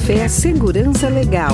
Café Segurança Legal.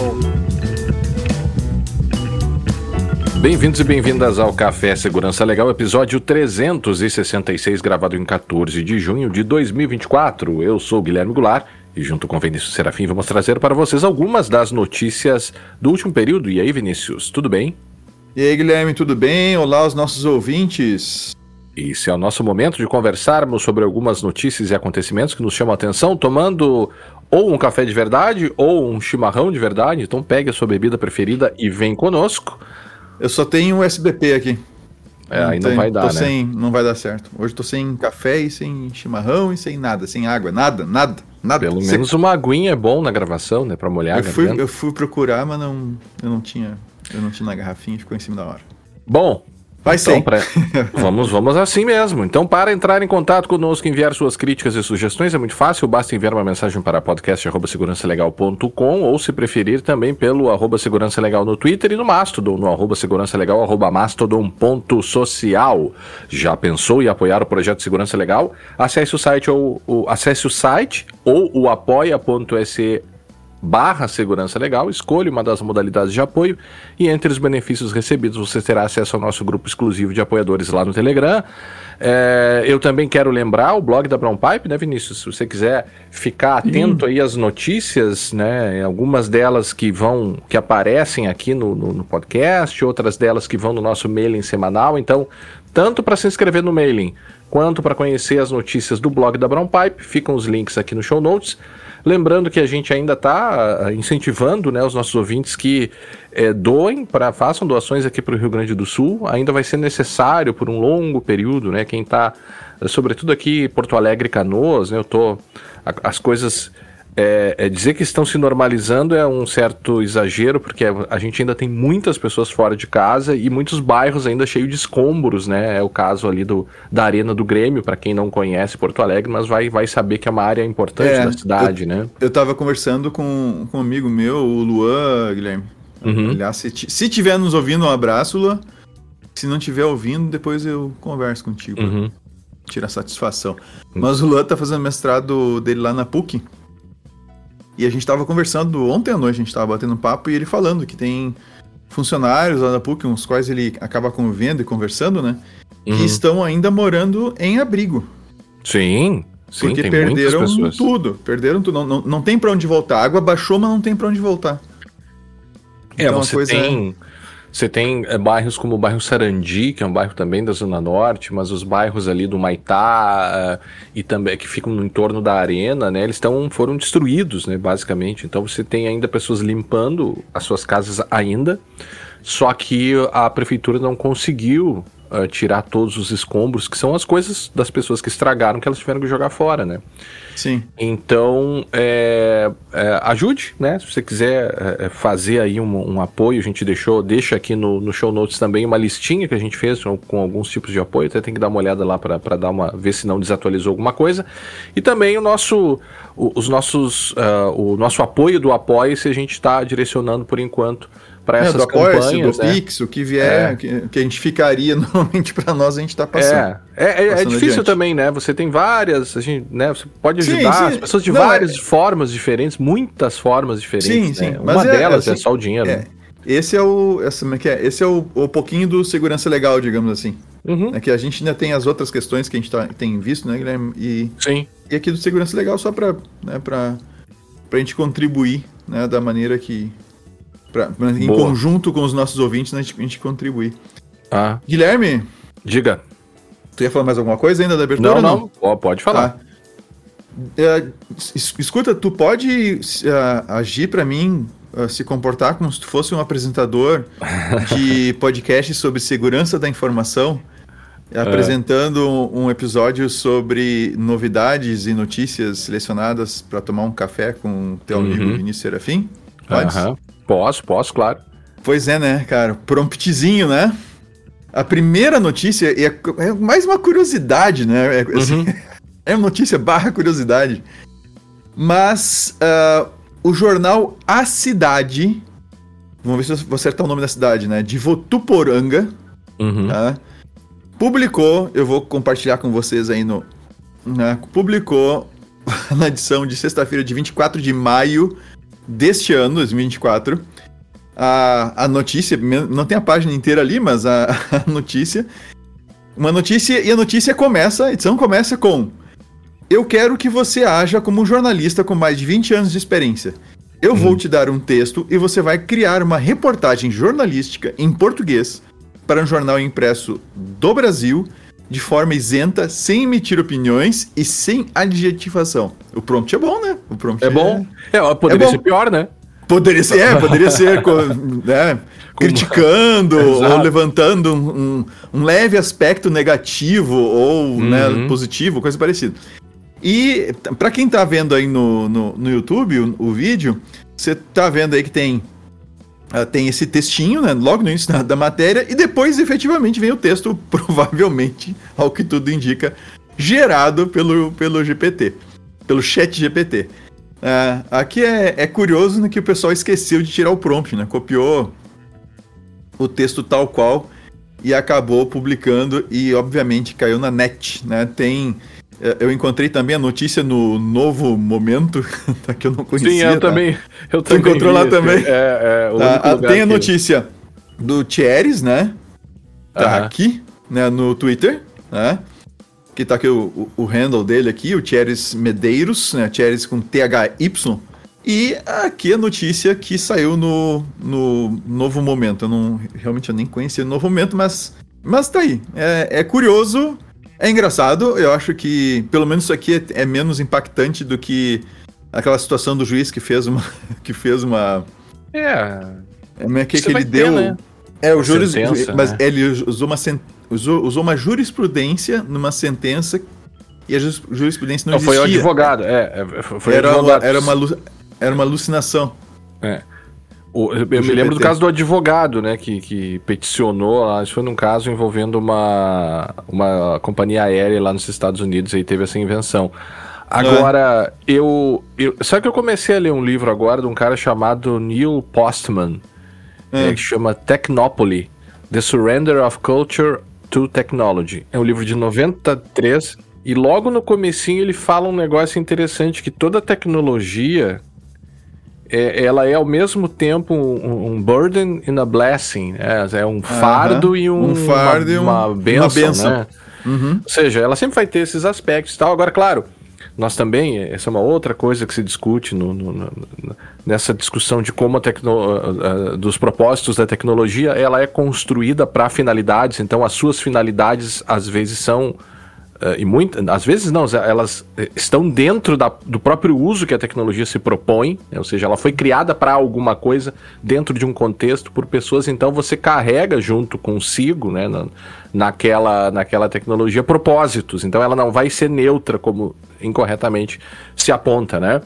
Bem-vindos e bem-vindas ao Café Segurança Legal, episódio 366, gravado em 14 de junho de 2024. Eu sou o Guilherme Goulart e junto com Vinícius Serafim vamos trazer para vocês algumas das notícias do último período. E aí, Vinícius, tudo bem? E aí, Guilherme, tudo bem? Olá aos nossos ouvintes. Esse é o nosso momento de conversarmos sobre algumas notícias e acontecimentos que nos chamam a atenção, tomando ou um café de verdade ou um chimarrão de verdade. Então pegue a sua bebida preferida e vem conosco. Eu só tenho um SBP aqui. Aí não vai dar, né? Não vai dar certo. Hoje tô sem café e sem chimarrão e sem nada, sem água, nada. Pelo menos uma aguinha é bom na gravação, né? Pra molhar a garganta. Eu fui procurar, mas eu não tinha na garrafinha, ficou em cima da hora. Bom, vai então, ser. Vamos assim mesmo. Então, para entrar em contato conosco, enviar suas críticas e sugestões é muito fácil. Basta enviar uma mensagem para podcast@segurançalegal.com ou, se preferir, também pelo @segurançalegal no Twitter e no Mastodon, no @segurançalegal, @mastodon.social. Já pensou em apoiar o projeto Segurança Legal? Acesse o site ou o apoia.se/Segurança Legal, escolha uma das modalidades de apoio e entre os benefícios recebidos você terá acesso ao nosso grupo exclusivo de apoiadores lá no Telegram. Eu também quero lembrar o blog da Brown Pipe, né, Vinícius? Se você quiser ficar atento aí às notícias, né, algumas delas que aparecem aqui no podcast, outras delas que vão no nosso mailing semanal. Então, tanto para se inscrever no mailing quanto para conhecer as notícias do blog da Brown Pipe, ficam os links aqui no show notes. Lembrando que a gente ainda está incentivando, né, os nossos ouvintes que façam doações aqui para o Rio Grande do Sul. Ainda vai ser necessário por um longo período, né? Quem está, sobretudo aqui em Porto Alegre e Canoas, né? As coisas... dizer que estão se normalizando é um certo exagero, porque a gente ainda tem muitas pessoas fora de casa e muitos bairros ainda cheios de escombros, né? É o caso ali da Arena do Grêmio, para quem não conhece Porto Alegre, mas vai saber que é uma área importante da cidade, né? Eu tava conversando com um amigo meu, o Luan, Guilherme. Aliás, se tiver nos ouvindo, um abraço, Luan. Se não estiver ouvindo, depois eu converso contigo. Tira satisfação. Mas o Luan tá fazendo mestrado dele lá na PUC. E a gente tava conversando ontem à noite, a gente tava batendo um papo e ele falando que tem funcionários lá da PUC, com os quais ele acaba convivendo e conversando, né? Que estão ainda morando em abrigo. Sim, porque tem perderam muitas pessoas. Perderam tudo. Não tem pra onde voltar. A água baixou, mas não tem pra onde voltar. Então, você tem bairros como o bairro Sarandi, que é um bairro também da Zona Norte, mas os bairros ali do Maitá e também que ficam no entorno da arena, né, eles foram destruídos, né, basicamente. Então você tem ainda pessoas limpando as suas casas ainda, só que a prefeitura não conseguiu tirar todos os escombros, que são as coisas das pessoas que estragaram, que elas tiveram que jogar fora, né? Sim. Então, ajude, né? Se você quiser fazer aí um apoio, a gente deixa aqui no show notes também uma listinha que a gente fez com alguns tipos de apoio, até tem que dar uma olhada lá para ver se não desatualizou alguma coisa. E também o nosso apoio do Apoia-se a gente está direcionando por enquanto para essas campanhas, do Pix, o que vier, que a gente ficaria normalmente para nós, a gente está passando. É difícil adiante. Também, né? Você tem várias, né? Você pode ajudar as pessoas de várias formas diferentes, muitas formas diferentes. Sim. Né? Uma delas é só o dinheiro. Né? Esse é o pouquinho do segurança legal, digamos assim. É que a gente ainda tem as outras questões que a gente tem visto, né, Guilherme? Sim. E aqui do segurança legal só para a gente contribuir, né, da maneira que... em conjunto com os nossos ouvintes, né, a gente contribuir. Guilherme? Diga. Tu ia falar mais alguma coisa ainda da abertura? Não. Pode falar. Escuta, tu pode agir pra mim, se comportar como se tu fosse um apresentador de podcast sobre segurança da informação, apresentando um episódio sobre novidades e notícias selecionadas para tomar um café com o teu amigo Vinícius Serafim? Pode? Posso, claro. Pois é, né, cara? Promptzinho, né? A primeira notícia é mais uma curiosidade, né? É uma notícia / curiosidade. Mas o jornal A Cidade, vamos ver se eu vou acertar o nome da cidade, né? De Votuporanga, publicou, eu vou compartilhar com vocês aí publicou na edição de sexta-feira, de 24 de maio deste ano, 2024, a notícia, não tem a página inteira ali, mas a notícia, uma notícia, e a notícia começa, a edição começa com: eu quero que você haja como um jornalista com mais de 20 anos de experiência. Eu vou te dar um texto e você vai criar uma reportagem jornalística em português para um jornal impresso do Brasil, de forma isenta, sem emitir opiniões e sem adjetivação. O prompt é bom, né? O prompt é bom. Poderia ser pior, né? Poderia ser, né, criticando ou levantando um leve aspecto negativo ou né, positivo, coisa parecida. E pra quem tá vendo aí no YouTube o vídeo, você tá vendo aí que tem esse textinho, né, logo no início da matéria, e depois efetivamente vem o texto, provavelmente, ao que tudo indica, gerado pelo GPT, pelo chat GPT. Aqui é curioso, né, que o pessoal esqueceu de tirar o prompt, né, copiou o texto tal qual e acabou publicando e obviamente caiu na net, né, eu encontrei também a notícia no Novo Momento, que eu não conhecia. Sim, eu também. Tu encontrou lá também? Tem a notícia do Thieres, né? Tá aqui, né, no Twitter, né? Que tá aqui o handle dele aqui, o Thieres Medeiros, né? Thieres com THY. E aqui a notícia que saiu no Novo Momento. Realmente eu nem conhecia o Novo Momento, mas tá aí. É curioso. É engraçado, eu acho que pelo menos isso aqui é menos impactante do que aquela situação do juiz que fez uma... que ele deu... Ter, né? O júri... Mas né? Ele usou uma jurisprudência numa sentença e a jurisprudência não existia. Foi o advogado, Era uma alucinação. Eu me lembro do caso do advogado, né, que peticionou, isso foi num caso envolvendo uma companhia aérea lá nos Estados Unidos, aí teve essa invenção. Agora, sabe que eu comecei a ler um livro agora de um cara chamado Neil Postman, que chama Technopoly, The Surrender of Culture to Technology. É um livro de 93, e logo no comecinho ele fala um negócio interessante, que toda tecnologia... ela é ao mesmo tempo um burden and a blessing, é um fardo e uma bênção, né? Ou seja, ela sempre vai ter esses aspectos e tal. Agora, claro, nós também, essa é uma outra coisa que se discute nessa discussão de como dos propósitos da tecnologia, ela é construída para finalidades, então as suas finalidades às vezes são... às vezes não, elas estão dentro do próprio uso que a tecnologia se propõe, né? Ou seja, ela foi criada para alguma coisa dentro de um contexto por pessoas, então você carrega junto consigo, né, naquela tecnologia propósitos, então ela não vai ser neutra como incorretamente se aponta, né?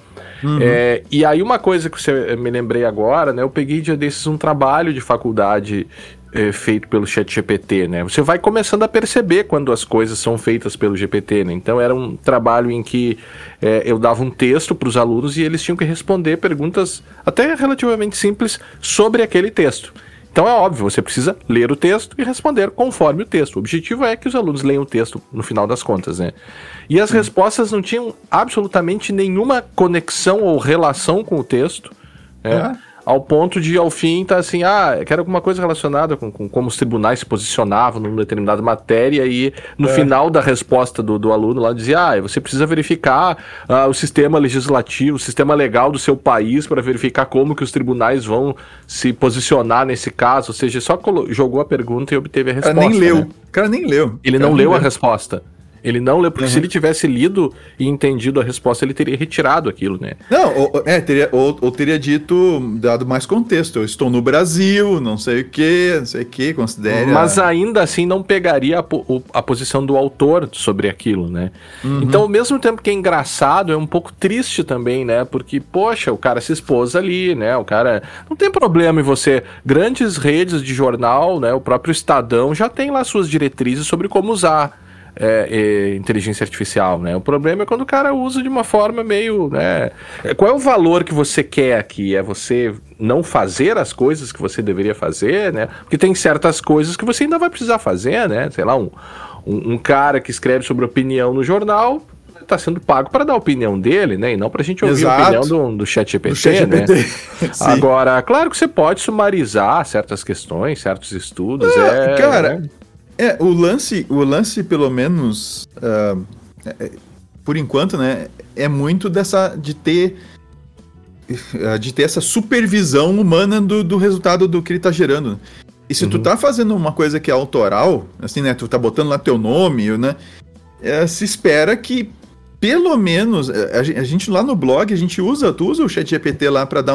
E aí uma coisa que você me lembrei agora, né, eu peguei dia desses um trabalho de faculdade feito pelo ChatGPT, né? Você vai começando a perceber quando as coisas são feitas pelo GPT, né? Então era um trabalho em que eu dava um texto para os alunos e eles tinham que responder perguntas até relativamente simples sobre aquele texto. Então é óbvio, você precisa ler o texto e responder conforme o texto. O objetivo é que os alunos leiam o texto no final das contas, né? E as respostas não tinham absolutamente nenhuma conexão ou relação com o texto, né? Ao ponto de, ao fim, tá assim, quero alguma coisa relacionada com como os tribunais se posicionavam numa determinada matéria, e no final da resposta do aluno lá dizia, você precisa verificar o sistema legislativo, o sistema legal do seu país para verificar como que os tribunais vão se posicionar nesse caso. Ou seja, só jogou a pergunta e obteve a resposta. O cara nem leu. Ele não leu a resposta. Ele não leu, porque se ele tivesse lido e entendido a resposta, ele teria retirado aquilo, né? Não, teria dado mais contexto. Eu estou no Brasil, não sei o que, considere... Mas ainda assim não pegaria a posição do autor sobre aquilo, né? Então, ao mesmo tempo que é engraçado, é um pouco triste também, né? Porque, poxa, o cara se expôs ali, né? O cara... Não tem problema em você... Grandes redes de jornal, né? O próprio Estadão já tem lá suas diretrizes sobre como usar inteligência artificial, né? O problema é quando o cara usa de uma forma meio, né? Qual é o valor que você quer aqui? É você não fazer as coisas que você deveria fazer, né? Porque tem certas coisas que você ainda vai precisar fazer, né? Sei lá, um cara que escreve sobre opinião no jornal está sendo pago para dar a opinião dele, né? E não para a gente ouvir a opinião do ChatGPT, né? Agora, claro que você pode sumarizar certas questões, certos estudos. Cara, o lance, pelo menos, por enquanto, né? É muito de ter essa supervisão humana do resultado do que ele tá gerando. E se tu tá fazendo uma coisa que é autoral, assim, né? Tu tá botando lá teu nome, né? Se espera que, pelo menos, a gente lá no blog, tu usa o ChatGPT lá pra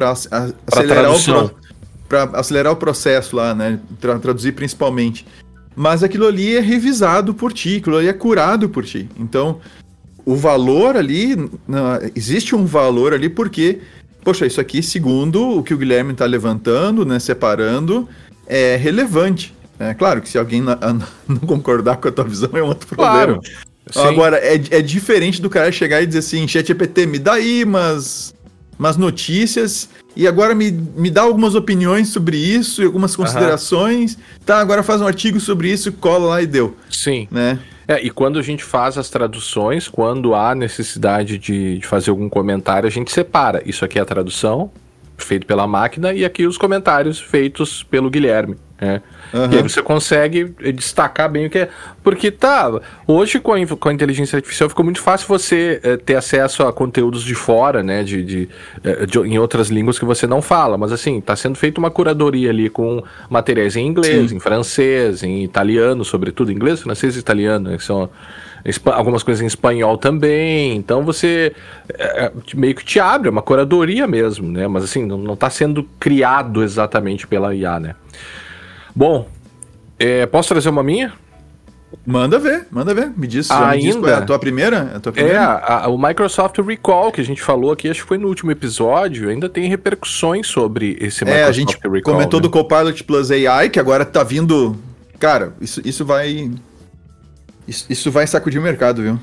acelerar o processo lá, né? Traduzir principalmente. Mas aquilo ali é revisado por ti, aquilo ali é curado por ti. Então, o valor ali, existe um valor ali porque, poxa, isso aqui, segundo o que o Guilherme tá levantando, né, separando, é relevante. É claro que se alguém não concordar com a tua visão é um outro problema. Claro. Agora, é diferente do cara chegar e dizer assim, ChatGPT, me dá aí umas notícias e agora me dá algumas opiniões sobre isso e algumas considerações. Tá, agora faz um artigo sobre isso, cola lá e deu. Sim. Né? E quando a gente faz as traduções, quando há necessidade de fazer algum comentário, a gente separa. Isso aqui é a tradução, feito pela máquina, e aqui os comentários feitos pelo Guilherme, né? E aí você consegue destacar bem o que é. Porque hoje com a inteligência artificial ficou muito fácil você ter acesso a conteúdos de fora, né? Em outras línguas que você não fala. Mas assim, tá sendo feita uma curadoria ali com materiais em inglês, em francês, em italiano, sobretudo. Inglês, francês e italiano, né, que são algumas coisas em espanhol também. Então você meio que te abre, é uma curadoria mesmo, né? Mas assim, não tá sendo criado exatamente pela IA, né? Bom, posso trazer uma minha? Manda ver. Me diz qual é a tua primeira? O Microsoft Recall, que a gente falou aqui, acho que foi no último episódio, ainda tem repercussões sobre esse Microsoft Recall. A gente Recall, comentou do Copilot Plus AI, que agora tá vindo... Cara, isso vai sacudir o mercado, viu?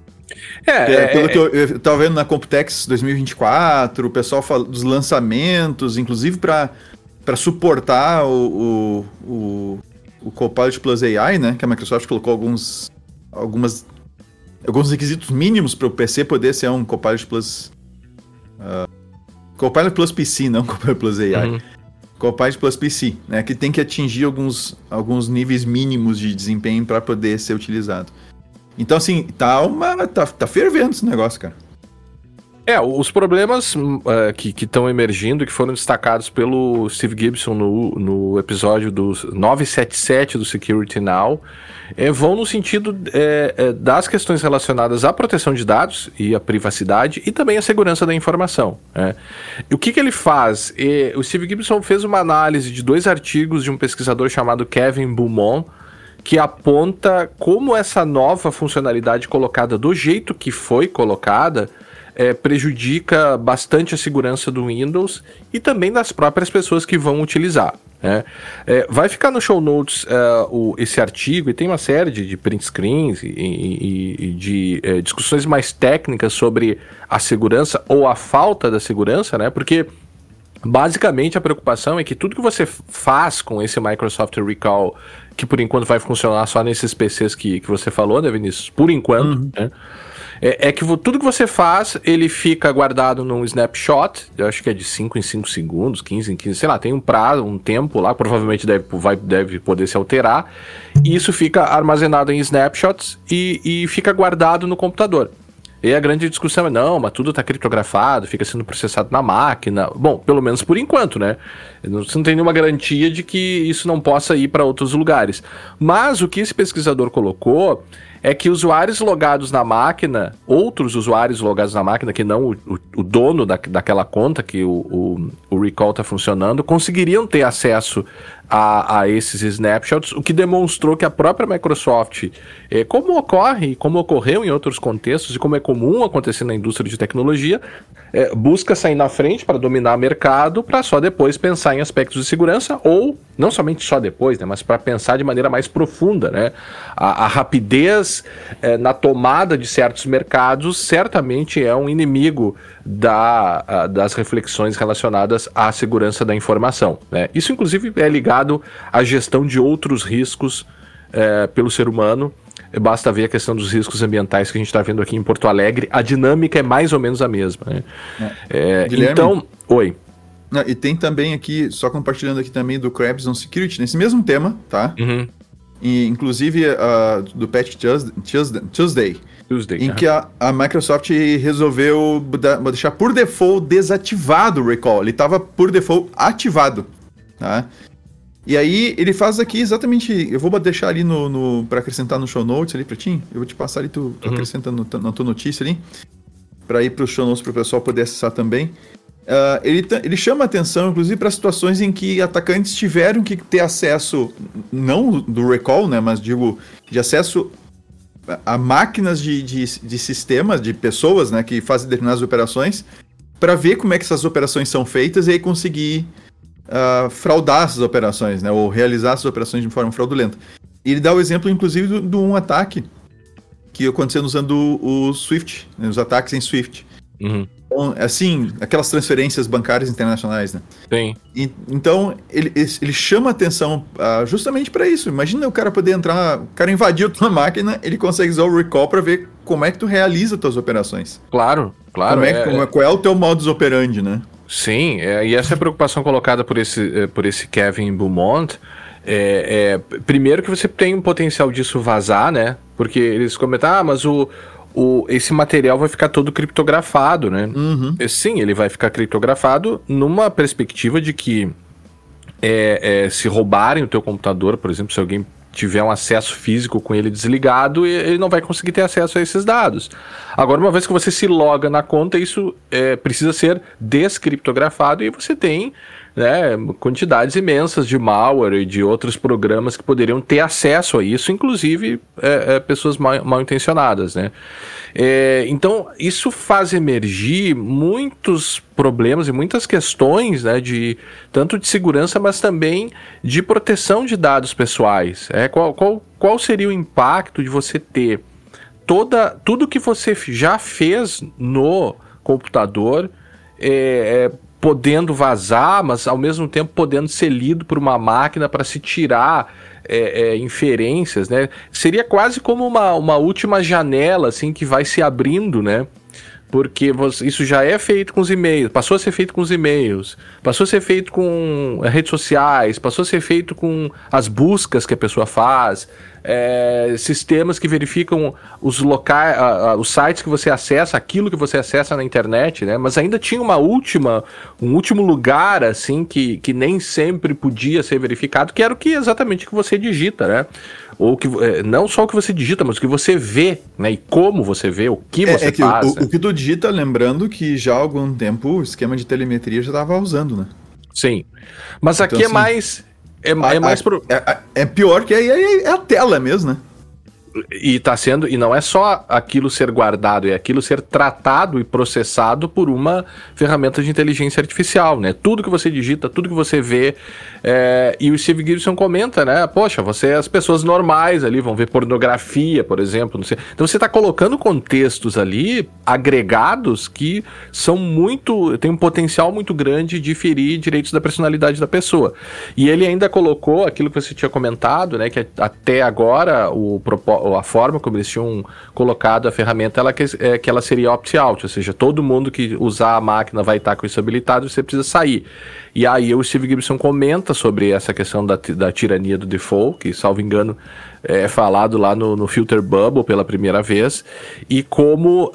Pelo que eu tava vendo na Computex 2024, o pessoal fala dos lançamentos, inclusive para suportar o Copilot Plus AI, né? Que a Microsoft colocou alguns requisitos mínimos para o PC poder ser um Copilot Plus... Copilot Plus PC, não Copilot Plus AI. Copilot Plus PC, né? Que tem que atingir alguns níveis mínimos de desempenho para poder ser utilizado. Então, assim, tá fervendo esse negócio, cara. Os problemas que estão emergindo, que foram destacados pelo Steve Gibson no episódio do 977 do Security Now, vão no sentido das questões relacionadas à proteção de dados e à privacidade e também à segurança da informação. E o que ele faz? O Steve Gibson fez uma análise de 2 artigos de um pesquisador chamado Kevin Beaumont, que aponta como essa nova funcionalidade colocada do jeito que foi colocada prejudica bastante a segurança do Windows e também das próprias pessoas que vão utilizar. Vai ficar no show notes esse artigo, e tem uma série de print screens e de discussões mais técnicas sobre a segurança ou a falta da segurança, né? Porque basicamente a preocupação é que tudo que você faz com esse Microsoft Recall, que por enquanto vai funcionar só nesses PCs que você falou, né, Vinícius? Por enquanto, né? Que tudo que você faz, ele fica guardado num snapshot, eu acho que é de 5 em 5 segundos, 15 em 15, sei lá, tem um prazo, um tempo lá, provavelmente deve poder se alterar, e isso fica armazenado em snapshots e fica guardado no computador. E a grande discussão não, mas tudo está criptografado, fica sendo processado na máquina. Bom, pelo menos por enquanto, né? Você não tem nenhuma garantia de que isso não possa ir para outros lugares. Mas o que esse pesquisador colocou é que usuários logados na máquina, outros usuários logados na máquina, que não o dono daquela conta que o Recall está funcionando, conseguiriam ter acesso a esses snapshots, o que demonstrou que a própria Microsoft, como ocorre e como ocorreu em outros contextos e como é comum acontecer na indústria de tecnologia, busca sair na frente para dominar o mercado, para só depois pensar em aspectos de segurança, ou não somente só depois, né, mas para pensar de maneira mais profunda, né? A rapidez na tomada de certos mercados certamente é um inimigo das reflexões relacionadas à segurança da informação, né? Isso inclusive é ligado à gestão de outros riscos pelo ser humano, basta ver a questão dos riscos ambientais que a gente está vendo aqui em Porto Alegre, a dinâmica é mais ou menos a mesma, né? Então, oi. E tem também aqui, só compartilhando aqui também do Krebs on Security, nesse mesmo tema, tá? E, inclusive do Patch Tuesday, em que a Microsoft resolveu deixar por default desativado o recall. Ele estava por default ativado, tá? E aí ele faz aqui exatamente, eu vou deixar ali para acrescentar no show notes ali pra ti, eu vou te passar ali, tu acrescentando na tua notícia ali, para ir para os show notes para o pessoal poder acessar também. Ele chama atenção, inclusive, para situações em que atacantes tiveram que ter acesso, não do recall, né, mas digo, de acesso a máquinas de sistemas, de pessoas, né, que fazem determinadas operações, para ver como é que essas operações são feitas e aí conseguir fraudar essas operações, né, ou realizar essas operações de forma fraudulenta. E ele dá o exemplo, inclusive, de um ataque que aconteceu usando o Swift, né, os ataques em Swift. Então, assim, aquelas transferências bancárias internacionais, né? Sim. Então, ele chama atenção justamente para isso. Imagina o cara poder entrar, o cara invadiu a tua máquina, ele consegue usar o recall para ver como é que tu realiza as tuas operações. Claro. Qual é o teu modus operandi, né? Sim, e essa é a preocupação colocada por esse Kevin Beaumont. Primeiro que você tem um potencial disso vazar, né? Porque eles comentam, mas esse material vai ficar todo criptografado, né? Sim, ele vai ficar criptografado numa perspectiva de que se roubarem o teu computador, por exemplo, se alguém tiver um acesso físico com ele desligado, ele não vai conseguir ter acesso a esses dados. Agora, uma vez que você se loga na conta, isso precisa ser descriptografado e você tem, né, quantidades imensas de malware e de outros programas que poderiam ter acesso a isso, inclusive pessoas mal intencionadas, né? Então, isso faz emergir muitos problemas e muitas questões, né, tanto de segurança, mas também de proteção de dados pessoais. Qual seria o impacto de você ter tudo que você já fez no computador podendo vazar, mas ao mesmo tempo podendo ser lido por uma máquina para se tirar inferências, né? Seria quase como uma última janela, assim, que vai se abrindo, né? Porque isso já é feito com os e-mails, passou a ser feito com os e-mails, passou a ser feito com redes sociais, passou a ser feito com as buscas que a pessoa faz, sistemas que verificam os locais, os sites que você acessa, aquilo que você acessa na internet, né? Mas ainda tinha um último lugar, assim, que nem sempre podia ser verificado, que era exatamente o que você digita, né? Ou não só o que você digita, mas o que você vê, né? E como você vê, o que você faz. O que tu digita, lembrando que já há algum tempo o esquema de telemetria já estava usando, né? Sim. Mas então, aqui assim, é pior que é a tela mesmo, né? E não é só aquilo ser guardado, é aquilo ser tratado e processado por uma ferramenta de inteligência artificial, né? Tudo que você digita, tudo que você vê, e o Steve Gibson comenta, né? Poxa, as pessoas normais ali vão ver pornografia, por exemplo, não sei. Então você está colocando contextos ali agregados que tem um potencial muito grande de ferir direitos da personalidade da pessoa. E ele ainda colocou aquilo que você tinha comentado, né? Que até agora a forma como eles tinham colocado a ferramenta que ela seria opt-out, ou seja, todo mundo que usar a máquina vai estar com isso habilitado, você precisa sair. E aí o Steve Gibson comenta sobre essa questão da tirania do default, que, salvo engano, é falado lá no Filter Bubble pela primeira vez, e como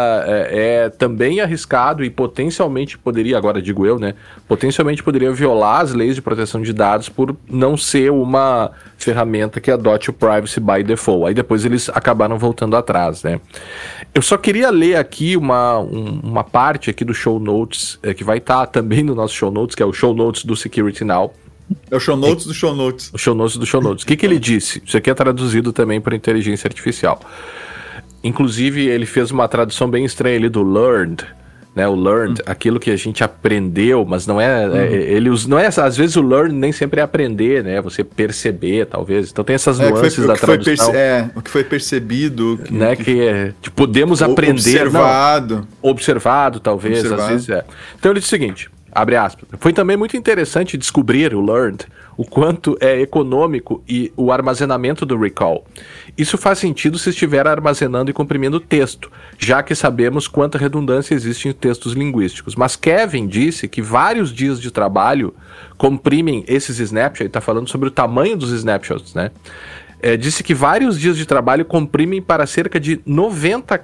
é também arriscado e potencialmente poderia, agora digo eu, né, potencialmente poderia violar as leis de proteção de dados por não ser uma ferramenta que adote o Privacy by Default. Aí depois eles acabaram voltando atrás, né. Eu só queria ler aqui uma parte aqui do show notes, que vai estar também no nosso show notes, que é o show notes do Security Now. É o show notes do show notes. O show notes do show notes. O que ele disse? Isso aqui é traduzido também por inteligência artificial. Inclusive, ele fez uma tradução bem estranha ali do learned, né? O learned, aquilo que a gente aprendeu, mas não é... às vezes o learn nem sempre é aprender, né? Você perceber, talvez. Então tem essas nuances da tradução. O que foi percebido. Né? Podemos aprender... Observado. Observado, talvez. Às vezes é. Então ele diz o seguinte... Abre aspas. Foi também muito interessante descobrir, o Learned, o quanto é econômico e o armazenamento do recall. Isso faz sentido se estiver armazenando e comprimindo texto, já que sabemos quanta redundância existe em textos linguísticos. Mas Kevin disse que vários dias de trabalho comprimem esses snapshots, ele está falando sobre o tamanho dos snapshots, né? Disse que vários dias de trabalho comprimem para cerca de 90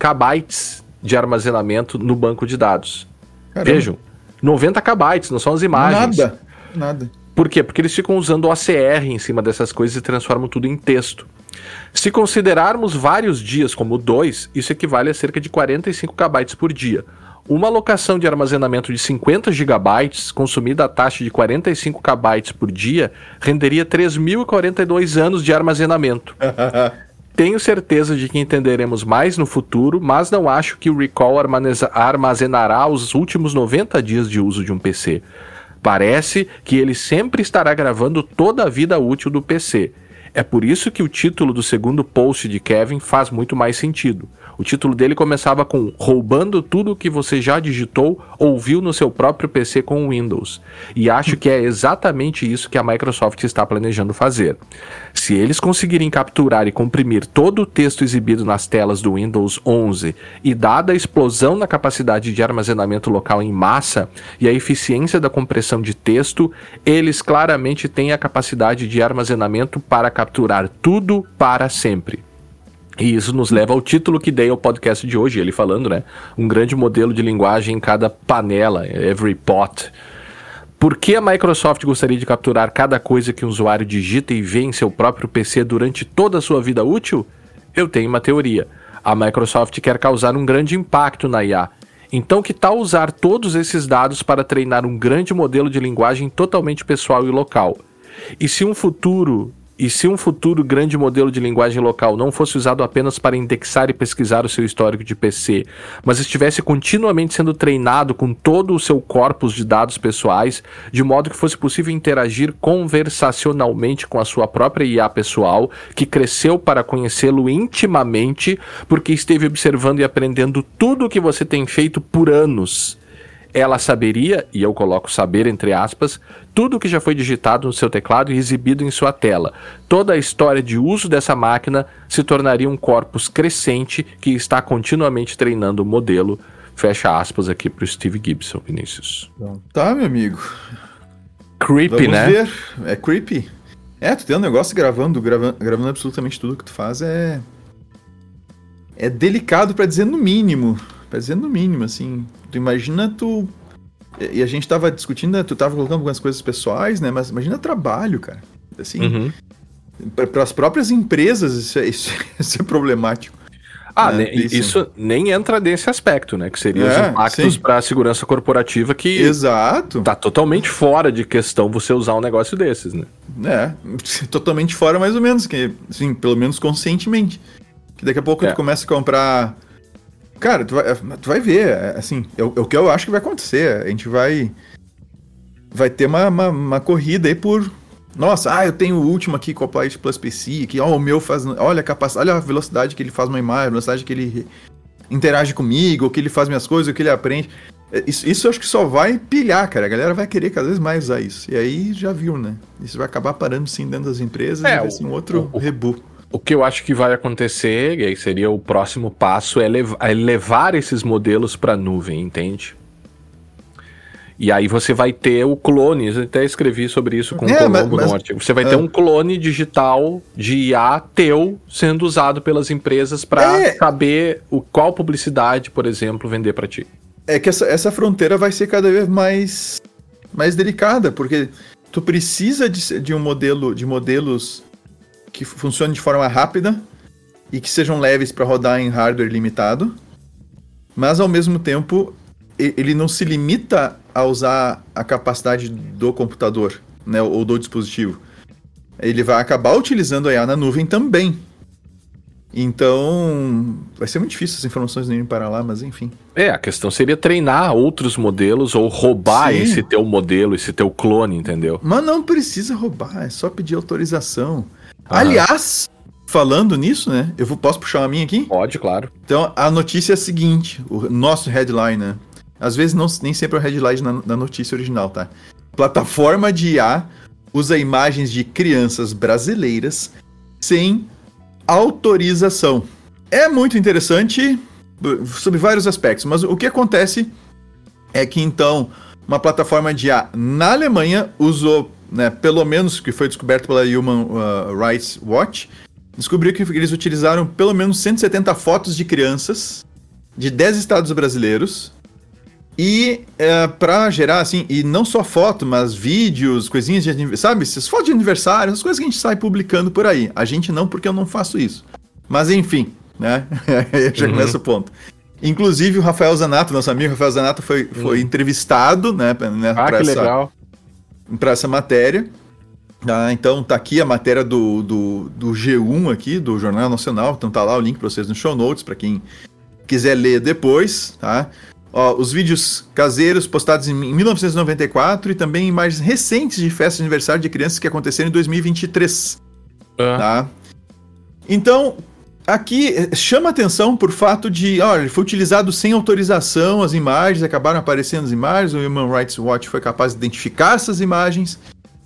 KB de armazenamento no banco de dados. Caramba. Vejam, 90 KB, não são as imagens. Nada. Por quê? Porque eles ficam usando OCR em cima dessas coisas e transformam tudo em texto. Se considerarmos vários dias como 2, isso equivale a cerca de 45 KB por dia. Uma alocação de armazenamento de 50 GB, consumida a taxa de 45 KB por dia, renderia 3.042 anos de armazenamento. Tenho certeza de que entenderemos mais no futuro, mas não acho que o recall armazenará os últimos 90 dias de uso de um PC. Parece que ele sempre estará gravando toda a vida útil do PC. É por isso que o título do segundo post de Kevin faz muito mais sentido. O título dele começava com "Roubando tudo o que você já digitou ou viu no seu próprio PC com o Windows". E acho que é exatamente isso que a Microsoft está planejando fazer. Se eles conseguirem capturar e comprimir todo o texto exibido nas telas do Windows 11 e dada a explosão na capacidade de armazenamento local em massa e a eficiência da compressão de texto, eles claramente têm a capacidade de armazenamento para capturar tudo para sempre. E isso nos leva ao título que dei ao podcast de hoje, ele falando, né? Um grande modelo de linguagem em cada panela, every pot. Por que a Microsoft gostaria de capturar cada coisa que o usuário digita e vê em seu próprio PC durante toda a sua vida útil? Eu tenho uma teoria. A Microsoft quer causar um grande impacto na IA. Então, que tal usar todos esses dados para treinar um grande modelo de linguagem totalmente pessoal e local? E se um futuro grande modelo de linguagem local não fosse usado apenas para indexar e pesquisar o seu histórico de PC, mas estivesse continuamente sendo treinado com todo o seu corpus de dados pessoais, de modo que fosse possível interagir conversacionalmente com a sua própria IA pessoal, que cresceu para conhecê-lo intimamente, porque esteve observando e aprendendo tudo o que você tem feito por anos. Ela saberia, e eu coloco saber entre aspas, tudo o que já foi digitado no seu teclado e exibido em sua tela. Toda a história de uso dessa máquina se tornaria um corpus crescente que está continuamente treinando o modelo. Fecha aspas aqui para o Steve Gibson, Vinícius. Tá, meu amigo. Creepy, Vamos né? ver. É creepy. Tu tem um negócio gravando absolutamente tudo que tu faz é delicado pra dizer no mínimo. Assim. Tu imagina E a gente tava discutindo, né? Tu tava colocando algumas coisas pessoais, né? Mas imagina trabalho, cara. Assim, para as próprias empresas isso é problemático. Né? Isso nem entra nesse aspecto, né? Que seriam os impactos para a segurança corporativa que... Exato. Tá totalmente fora de questão você usar um negócio desses, né? Totalmente fora mais ou menos, que, assim, pelo menos conscientemente. Que daqui a pouco tu começa a comprar... Cara, tu vai ver, assim, o que eu acho que vai acontecer. A gente vai ter uma corrida aí por... Nossa, eu tenho o último aqui com o Apply Plus PC, aqui, o meu faz... Olha a velocidade que ele faz uma imagem, a velocidade que ele interage comigo, que ele faz minhas coisas, que ele aprende. Isso eu acho que só vai pilhar, cara. A galera vai querer cada vez mais usar isso. E aí, já viu, né? Isso vai acabar parando sim dentro das empresas e vai ser um outro rebu. O que eu acho que vai acontecer, e aí seria o próximo passo, é levar esses modelos para a nuvem, entende? E aí você vai ter o clone, eu até escrevi sobre isso com o Colombo no artigo. Você vai ter um clone digital de IA teu sendo usado pelas empresas para saber qual publicidade, por exemplo, vender para ti. É que essa fronteira vai ser cada vez mais delicada, porque tu precisa de modelos que funcionem de forma rápida e que sejam leves para rodar em hardware limitado, mas ao mesmo tempo ele não se limita a usar a capacidade do computador, né, ou do dispositivo. Ele vai acabar utilizando a IA na nuvem também. Então, vai ser muito difícil as informações não irem para lá, mas enfim. A questão seria treinar outros modelos ou roubar esse teu modelo, esse teu clone, entendeu? Mas não precisa roubar, é só pedir autorização. Aliás, falando nisso, né, posso puxar uma minha aqui? Pode, claro. Então, a notícia é a seguinte, o nosso headline, né? Às vezes nem sempre é o headline na notícia original, tá? Plataforma de IA usa imagens de crianças brasileiras sem autorização. É muito interessante sobre vários aspectos, mas o que acontece é que, então, uma plataforma de IA na Alemanha usou, né, pelo menos, que foi descoberto pela Human Rights Watch, descobriu que eles utilizaram pelo menos 170 fotos de crianças de 10 estados brasileiros e pra gerar, assim, e não só foto, mas vídeos, coisinhas de aniversário, sabe? Essas fotos de aniversário, essas coisas que a gente sai publicando por aí. A gente não, porque eu não faço isso. Mas enfim, né? Já começa o ponto. Inclusive o Rafael Zanato, nosso amigo Rafael Zanato, foi entrevistado, né? Que legal. Para essa matéria. Então tá aqui a matéria do G1 aqui, do Jornal Nacional. Então tá lá o link para vocês no show notes, para quem quiser ler depois, tá? Ó, os vídeos caseiros postados em 1994 e também imagens recentes de festas de aniversário de crianças que aconteceram em 2023. Tá? Então, aqui chama atenção por fato de, olha, foi utilizado sem autorização as imagens, acabaram aparecendo as imagens, o Human Rights Watch foi capaz de identificar essas imagens.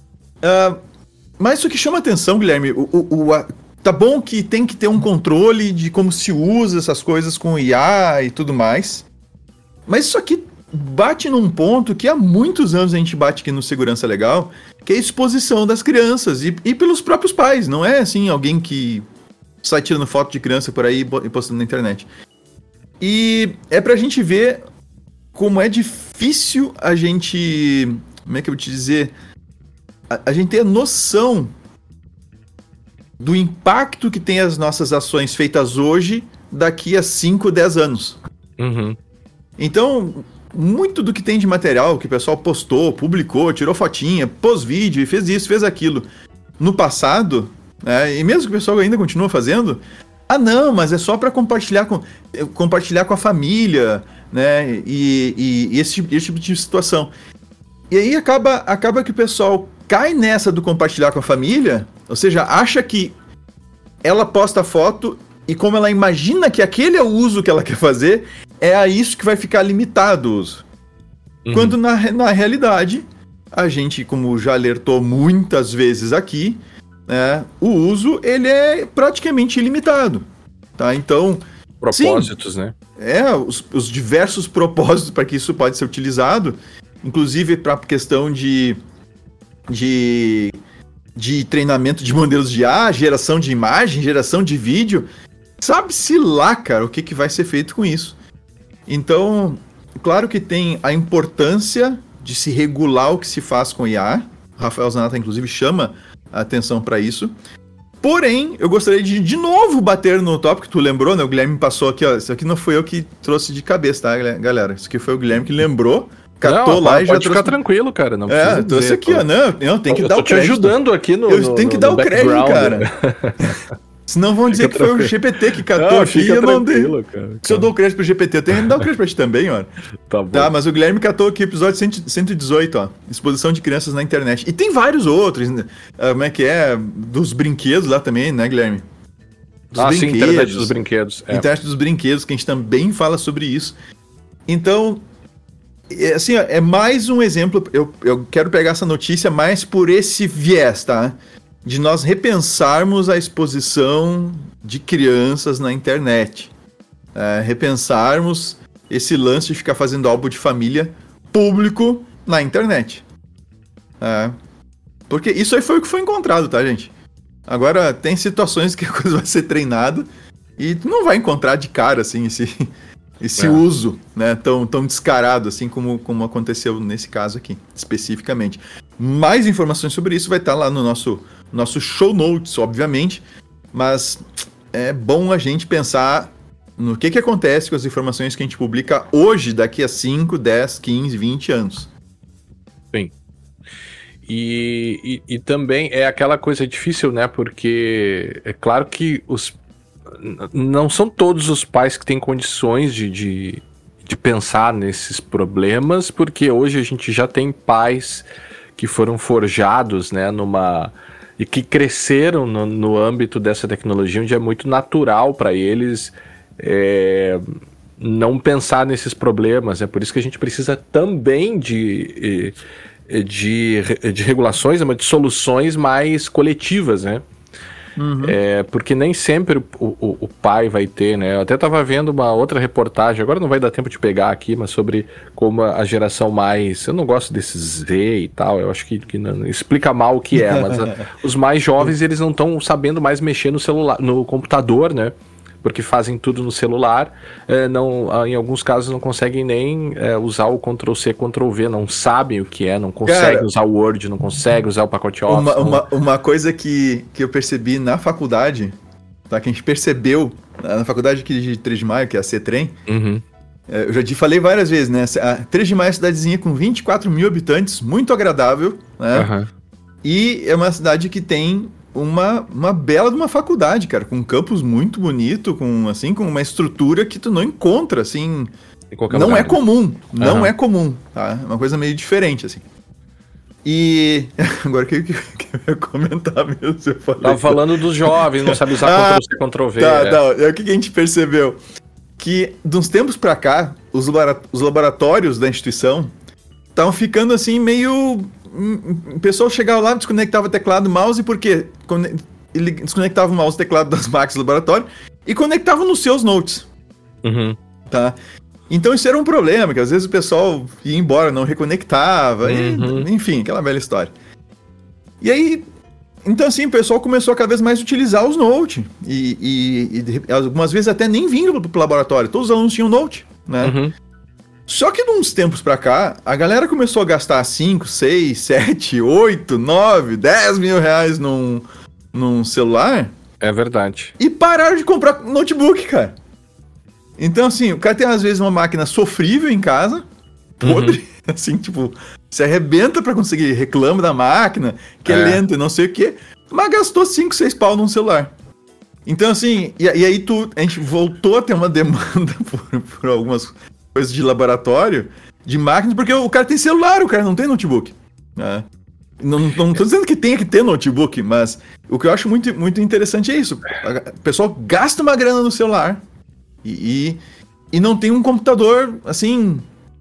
Mas isso que chama atenção, Guilherme, tá bom que tem que ter um controle de como se usa essas coisas com IA e tudo mais, mas isso aqui bate num ponto que há muitos anos a gente bate aqui no Segurança Legal, que é a exposição das crianças e pelos próprios pais, não é assim alguém que sai tirando foto de criança por aí e postando na internet. E é pra gente ver como é difícil a gente, como é que eu vou te dizer, a gente ter a noção do impacto que tem as nossas ações feitas hoje daqui a 5, 10 anos. Então, muito do que tem de material que o pessoal postou, publicou, tirou fotinha, pôs vídeo e fez isso, fez aquilo no passado, né, e mesmo que o pessoal ainda continua fazendo, não, mas é só para compartilhar com a família, né, e esse tipo de situação. E aí acaba que o pessoal cai nessa do compartilhar com a família, ou seja, acha que ela posta a foto e como ela imagina que aquele é o uso que ela quer fazer, é a isso que vai ficar limitado o uso. Quando na realidade, a gente, como já alertou muitas vezes aqui, né, o uso ele é praticamente ilimitado. Tá? Então, propósitos, sim, né? Os diversos propósitos para que isso pode ser utilizado, inclusive para questão de treinamento de modelos de IA, geração de imagem, geração de vídeo. Sabe-se lá, cara, o que vai ser feito com isso. Então, claro que tem a importância de se regular o que se faz com IA. O Rafael Zanata, inclusive, chama a atenção para isso. Porém, eu gostaria de novo bater no tópico que tu lembrou, né? O Guilherme passou aqui, ó. Isso aqui não foi eu que trouxe de cabeça, tá, galera? Isso aqui foi o Guilherme que lembrou. Catou lá e já pode ficar tranquilo, cara. Não precisa trouxe aqui, ó. Não, tem que dar o crédito. Eu tô te ajudando aqui no Eu tenho que dar o crédito, cara. Senão vão dizer que foi o GPT que catou aqui e eu não dei. Cara. Se eu dou o crédito pro GPT, eu tenho que dar o crédito pra ti também, ó. Tá bom. Tá, mas o Guilherme catou aqui, episódio 118, ó. Exposição de crianças na internet. E tem vários outros, como é que é? Dos brinquedos lá também, né, Guilherme? Sim, internet dos brinquedos. Internet dos brinquedos, que a gente também fala sobre isso. Então, assim, ó, é mais um exemplo. Eu quero pegar essa notícia mais por esse viés, tá? De nós repensarmos a exposição de crianças na internet. Repensarmos esse lance de ficar fazendo álbum de família público na internet. Porque isso aí foi o que foi encontrado, tá, gente? Agora, tem situações que a coisa vai ser treinada e tu não vai encontrar de cara, assim, esse uso, né, tão descarado, assim, como aconteceu nesse caso aqui, especificamente. Mais informações sobre isso vai estar lá no nosso show notes, obviamente, mas é bom a gente pensar no que acontece com as informações que a gente publica hoje, daqui a 5, 10, 15, 20 anos. Sim. E também é aquela coisa difícil, né, porque é claro que não são todos os pais que têm condições de pensar nesses problemas, porque hoje a gente já tem pais que foram forjados, né, e que cresceram no âmbito dessa tecnologia, onde é muito natural para eles não pensar nesses problemas. É por isso que a gente precisa também de regulações, de soluções mais coletivas, né? Porque nem sempre o pai vai ter, né? Eu até estava vendo uma outra reportagem, agora não vai dar tempo de pegar aqui, mas sobre como a geração mais... Eu não gosto desses Z e tal, eu acho que não explica mal o que é, mas os mais jovens, eles não estão sabendo mais mexer no celular, no computador, né? Porque fazem tudo no celular, em alguns casos não conseguem nem usar o Ctrl+C, Ctrl+V, não sabem o que é, não conseguem usar o Word, não conseguem usar o pacote Office. Uma coisa que eu percebi na faculdade, tá, que a gente percebeu na faculdade aqui de 3 de Maio, que é a CETREM, eu já falei várias vezes, né? A 3 de Maio é uma cidadezinha com 24 mil habitantes, muito agradável, né? E é uma cidade que tem uma bela de uma faculdade, cara, com um campus muito bonito, com uma estrutura que tu não encontra, assim, não é comum, não é comum, tá? É uma coisa meio diferente, assim. E agora o que eu ia comentar mesmo, se eu falei. Tava falando dos jovens, não sabe usar Ctrl+C, Ctrl+V. O que a gente percebeu? Que, de uns tempos pra cá, os laboratórios da instituição estavam ficando, assim, meio... O pessoal chegava lá, desconectava o teclado e o mouse, porque ele desconectava o mouse e o teclado das máquinas do laboratório e conectava nos seus notes. Tá? Então isso era um problema, porque às vezes o pessoal ia embora, não reconectava, enfim, aquela velha história. E aí, então assim, o pessoal começou a cada vez mais utilizar os notes. E algumas vezes até nem vindo pro laboratório, todos os alunos tinham note, né? Só que de uns tempos pra cá, a galera começou a gastar 5, 6, 7, 8, 9, 10 mil reais num celular. É verdade. E pararam de comprar notebook, cara. Então, assim, o cara tem às vezes uma máquina sofrível em casa, podre, assim, tipo, se arrebenta pra conseguir, reclama da máquina, que é lento e não sei o quê, mas gastou 5, 6 pau num celular. Então, assim, e aí a gente voltou a ter uma demanda por algumas coisas de laboratório, de máquinas, porque o cara tem celular, o cara não tem notebook. Né? Não tô dizendo que tenha que ter notebook, mas o que eu acho muito, muito interessante é isso. O pessoal gasta uma grana no celular e não tem um computador, assim,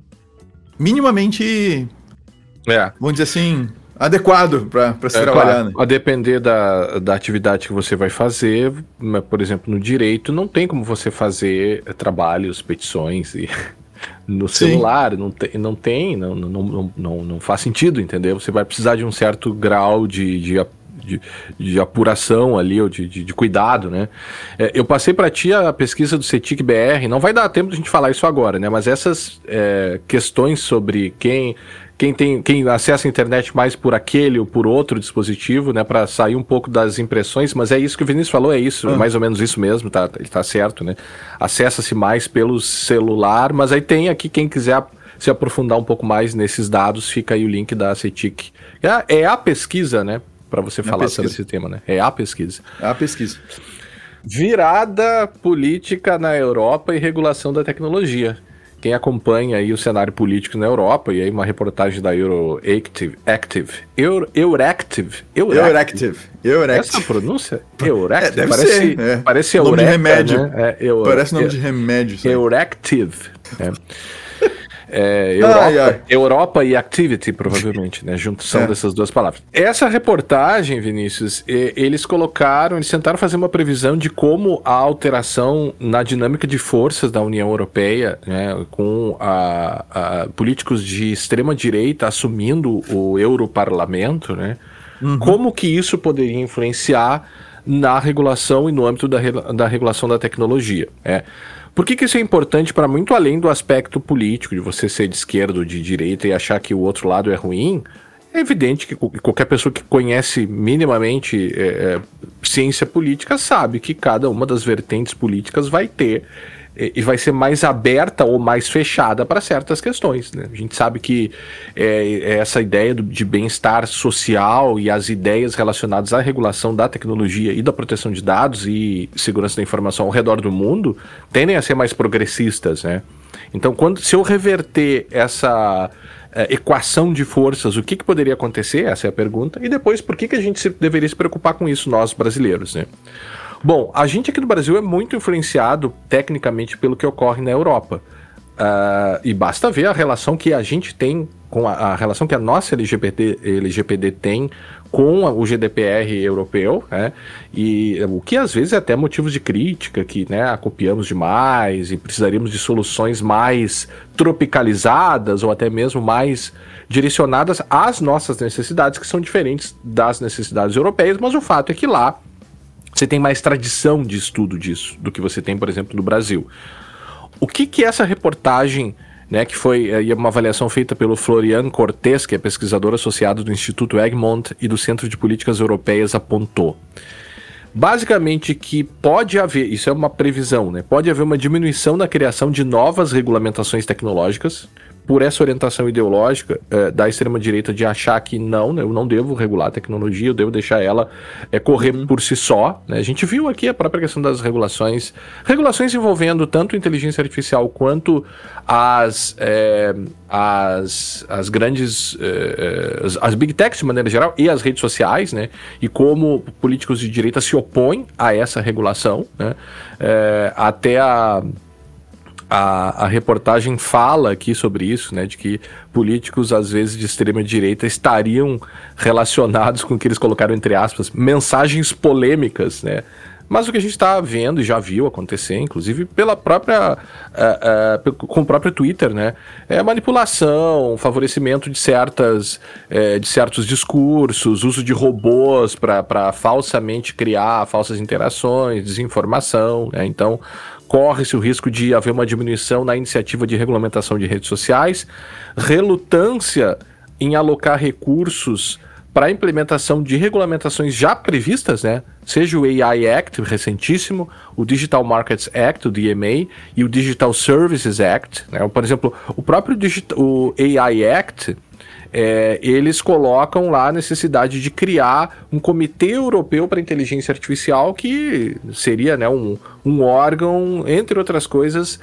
minimamente, vamos dizer assim, adequado para se trabalhar. Claro, né? A depender da atividade que você vai fazer, por exemplo, no direito, não tem como você fazer trabalhos, petições e... No celular, não faz sentido, entendeu? Você vai precisar de um certo grau de apuração ali, ou de cuidado, né? Eu passei para ti a pesquisa do CETIC-BR, não vai dar tempo de a gente falar isso agora, né? Mas essas questões sobre quem acessa a internet mais por aquele ou por outro dispositivo, né, para sair um pouco das impressões, mas é isso que o Vinícius falou, é isso, mais ou menos isso mesmo, ele tá certo, né? Acessa-se mais pelo celular, mas aí tem aqui, quem quiser se aprofundar um pouco mais nesses dados, fica aí o link da CETIC. É a pesquisa, né, para você falar sobre esse tema, né? É a pesquisa. É a pesquisa. Virada política na Europa e regulação da tecnologia. Quem acompanha aí o cenário político na Europa, e aí uma reportagem da Euractiv. Essa pronúncia? Euractiv. Deve ser. Parece nome Eureka, de remédio. Né? Parece nome de remédio. Euractiv. Europa e Activity, provavelmente, né? Junção dessas duas palavras. Essa reportagem, Vinícius, eles tentaram fazer uma previsão de como a alteração na dinâmica de forças da União Europeia, né, com políticos de extrema direita assumindo o Europarlamento, né? Como que isso poderia influenciar na regulação e no âmbito da regulação da tecnologia, Por que isso é importante para muito além do aspecto político, de você ser de esquerda ou de direita e achar que o outro lado é ruim? É evidente que qualquer pessoa que conhece minimamente ciência política sabe que cada uma das vertentes políticas vai ter e vai ser mais aberta ou mais fechada para certas questões, né? A gente sabe que essa ideia de bem-estar social e as ideias relacionadas à regulação da tecnologia e da proteção de dados e segurança da informação ao redor do mundo tendem a ser mais progressistas, né? Então, se eu reverter essa equação de forças, o que poderia acontecer? Essa é a pergunta. E depois, por que a gente deveria se preocupar com isso, nós brasileiros, né? Bom, a gente aqui no Brasil é muito influenciado tecnicamente pelo que ocorre na Europa. E basta ver a relação que a gente tem com a relação que a nossa LGPD tem com o GDPR europeu, né? E o que às vezes é até motivo de crítica, que, né, a copiamos demais e precisaríamos de soluções mais tropicalizadas ou até mesmo mais direcionadas às nossas necessidades, que são diferentes das necessidades europeias, mas o fato é que lá você tem mais tradição de estudo disso do que você tem, por exemplo, no Brasil. O que essa reportagem, né, que foi uma avaliação feita pelo Florian Cortés, que é pesquisador associado do Instituto Egmont e do Centro de Políticas Europeias, apontou? Basicamente que pode haver, isso é uma previsão, né, pode haver uma diminuição na criação de novas regulamentações tecnológicas, por essa orientação ideológica da extrema-direita de achar que não, né, eu não devo regular a tecnologia, eu devo deixar ela correr por si só, né? A gente viu aqui a própria questão das regulações envolvendo tanto inteligência artificial quanto as grandes, as big techs de maneira geral e as redes sociais, né? E como políticos de direita se opõem a essa regulação, né? Até a reportagem fala aqui sobre isso, né, de que políticos, às vezes, de extrema-direita estariam relacionados com o que eles colocaram, entre aspas, mensagens polêmicas, né? Mas o que a gente está vendo e já viu acontecer, inclusive pela própria, com o próprio Twitter, né? É manipulação, favorecimento de certos discursos, uso de robôs para falsamente criar falsas interações, desinformação, né? Então, corre-se o risco de haver uma diminuição na iniciativa de regulamentação de redes sociais, relutância em alocar recursos para a implementação de regulamentações já previstas, né? Seja o AI Act, recentíssimo, o Digital Markets Act, o DMA, e o Digital Services Act, né? Por exemplo, o próprio o AI Act, eles colocam lá a necessidade de criar um comitê europeu para inteligência artificial, que seria, né, um órgão, entre outras coisas,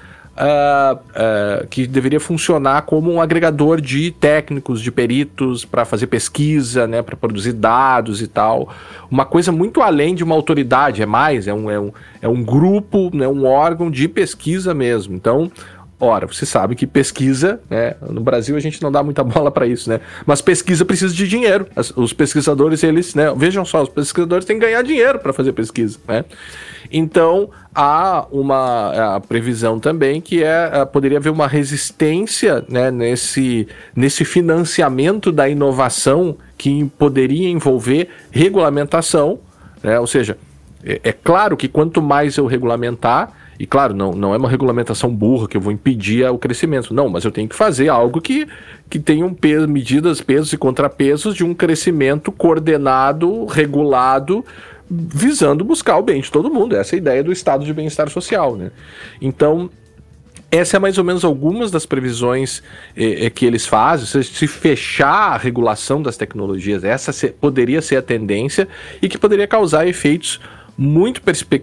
que deveria funcionar como um agregador de técnicos, de peritos para fazer pesquisa, né, para produzir dados e tal. Uma coisa muito além de uma autoridade, é um grupo, né, um órgão de pesquisa mesmo. Então, ora, você sabe que pesquisa, né, no Brasil a gente não dá muita bola para isso, né? Mas pesquisa precisa de dinheiro. Os pesquisadores, eles, né, vejam só, os pesquisadores têm que ganhar dinheiro para fazer pesquisa, né? Então, há a previsão também que poderia haver uma resistência, né, nesse financiamento da inovação que poderia envolver regulamentação, né? Ou seja, é claro que quanto mais eu regulamentar, e claro, não é uma regulamentação burra que eu vou impedir o crescimento, não, mas eu tenho que fazer algo que tenha medidas, pesos e contrapesos de um crescimento coordenado, regulado, visando buscar o bem de todo mundo. Essa é a ideia do estado de bem-estar social, né? Então, essa é mais ou menos algumas das previsões que eles fazem. Se fechar a regulação das tecnologias, essa poderia ser a tendência e que poderia causar efeitos muito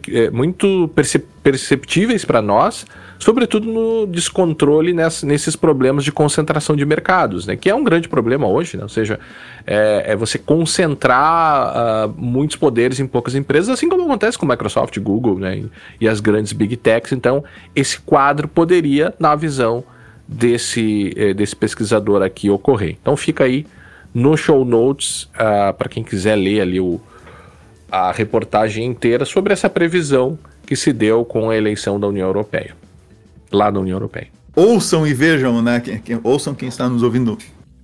perceptíveis para nós, sobretudo no descontrole nesses problemas de concentração de mercados, né? Que é um grande problema hoje, né? Ou seja, você concentrar muitos poderes em poucas empresas, assim como acontece com Microsoft, Google, né? E as grandes Big Techs. Então, esse quadro poderia, na visão desse pesquisador aqui, ocorrer. Então, fica aí no show notes para quem quiser ler ali a reportagem inteira sobre essa previsão que se deu com a eleição da União Europeia, lá na União Europeia. Ouçam e vejam, né? Ouçam quem está nos ouvindo,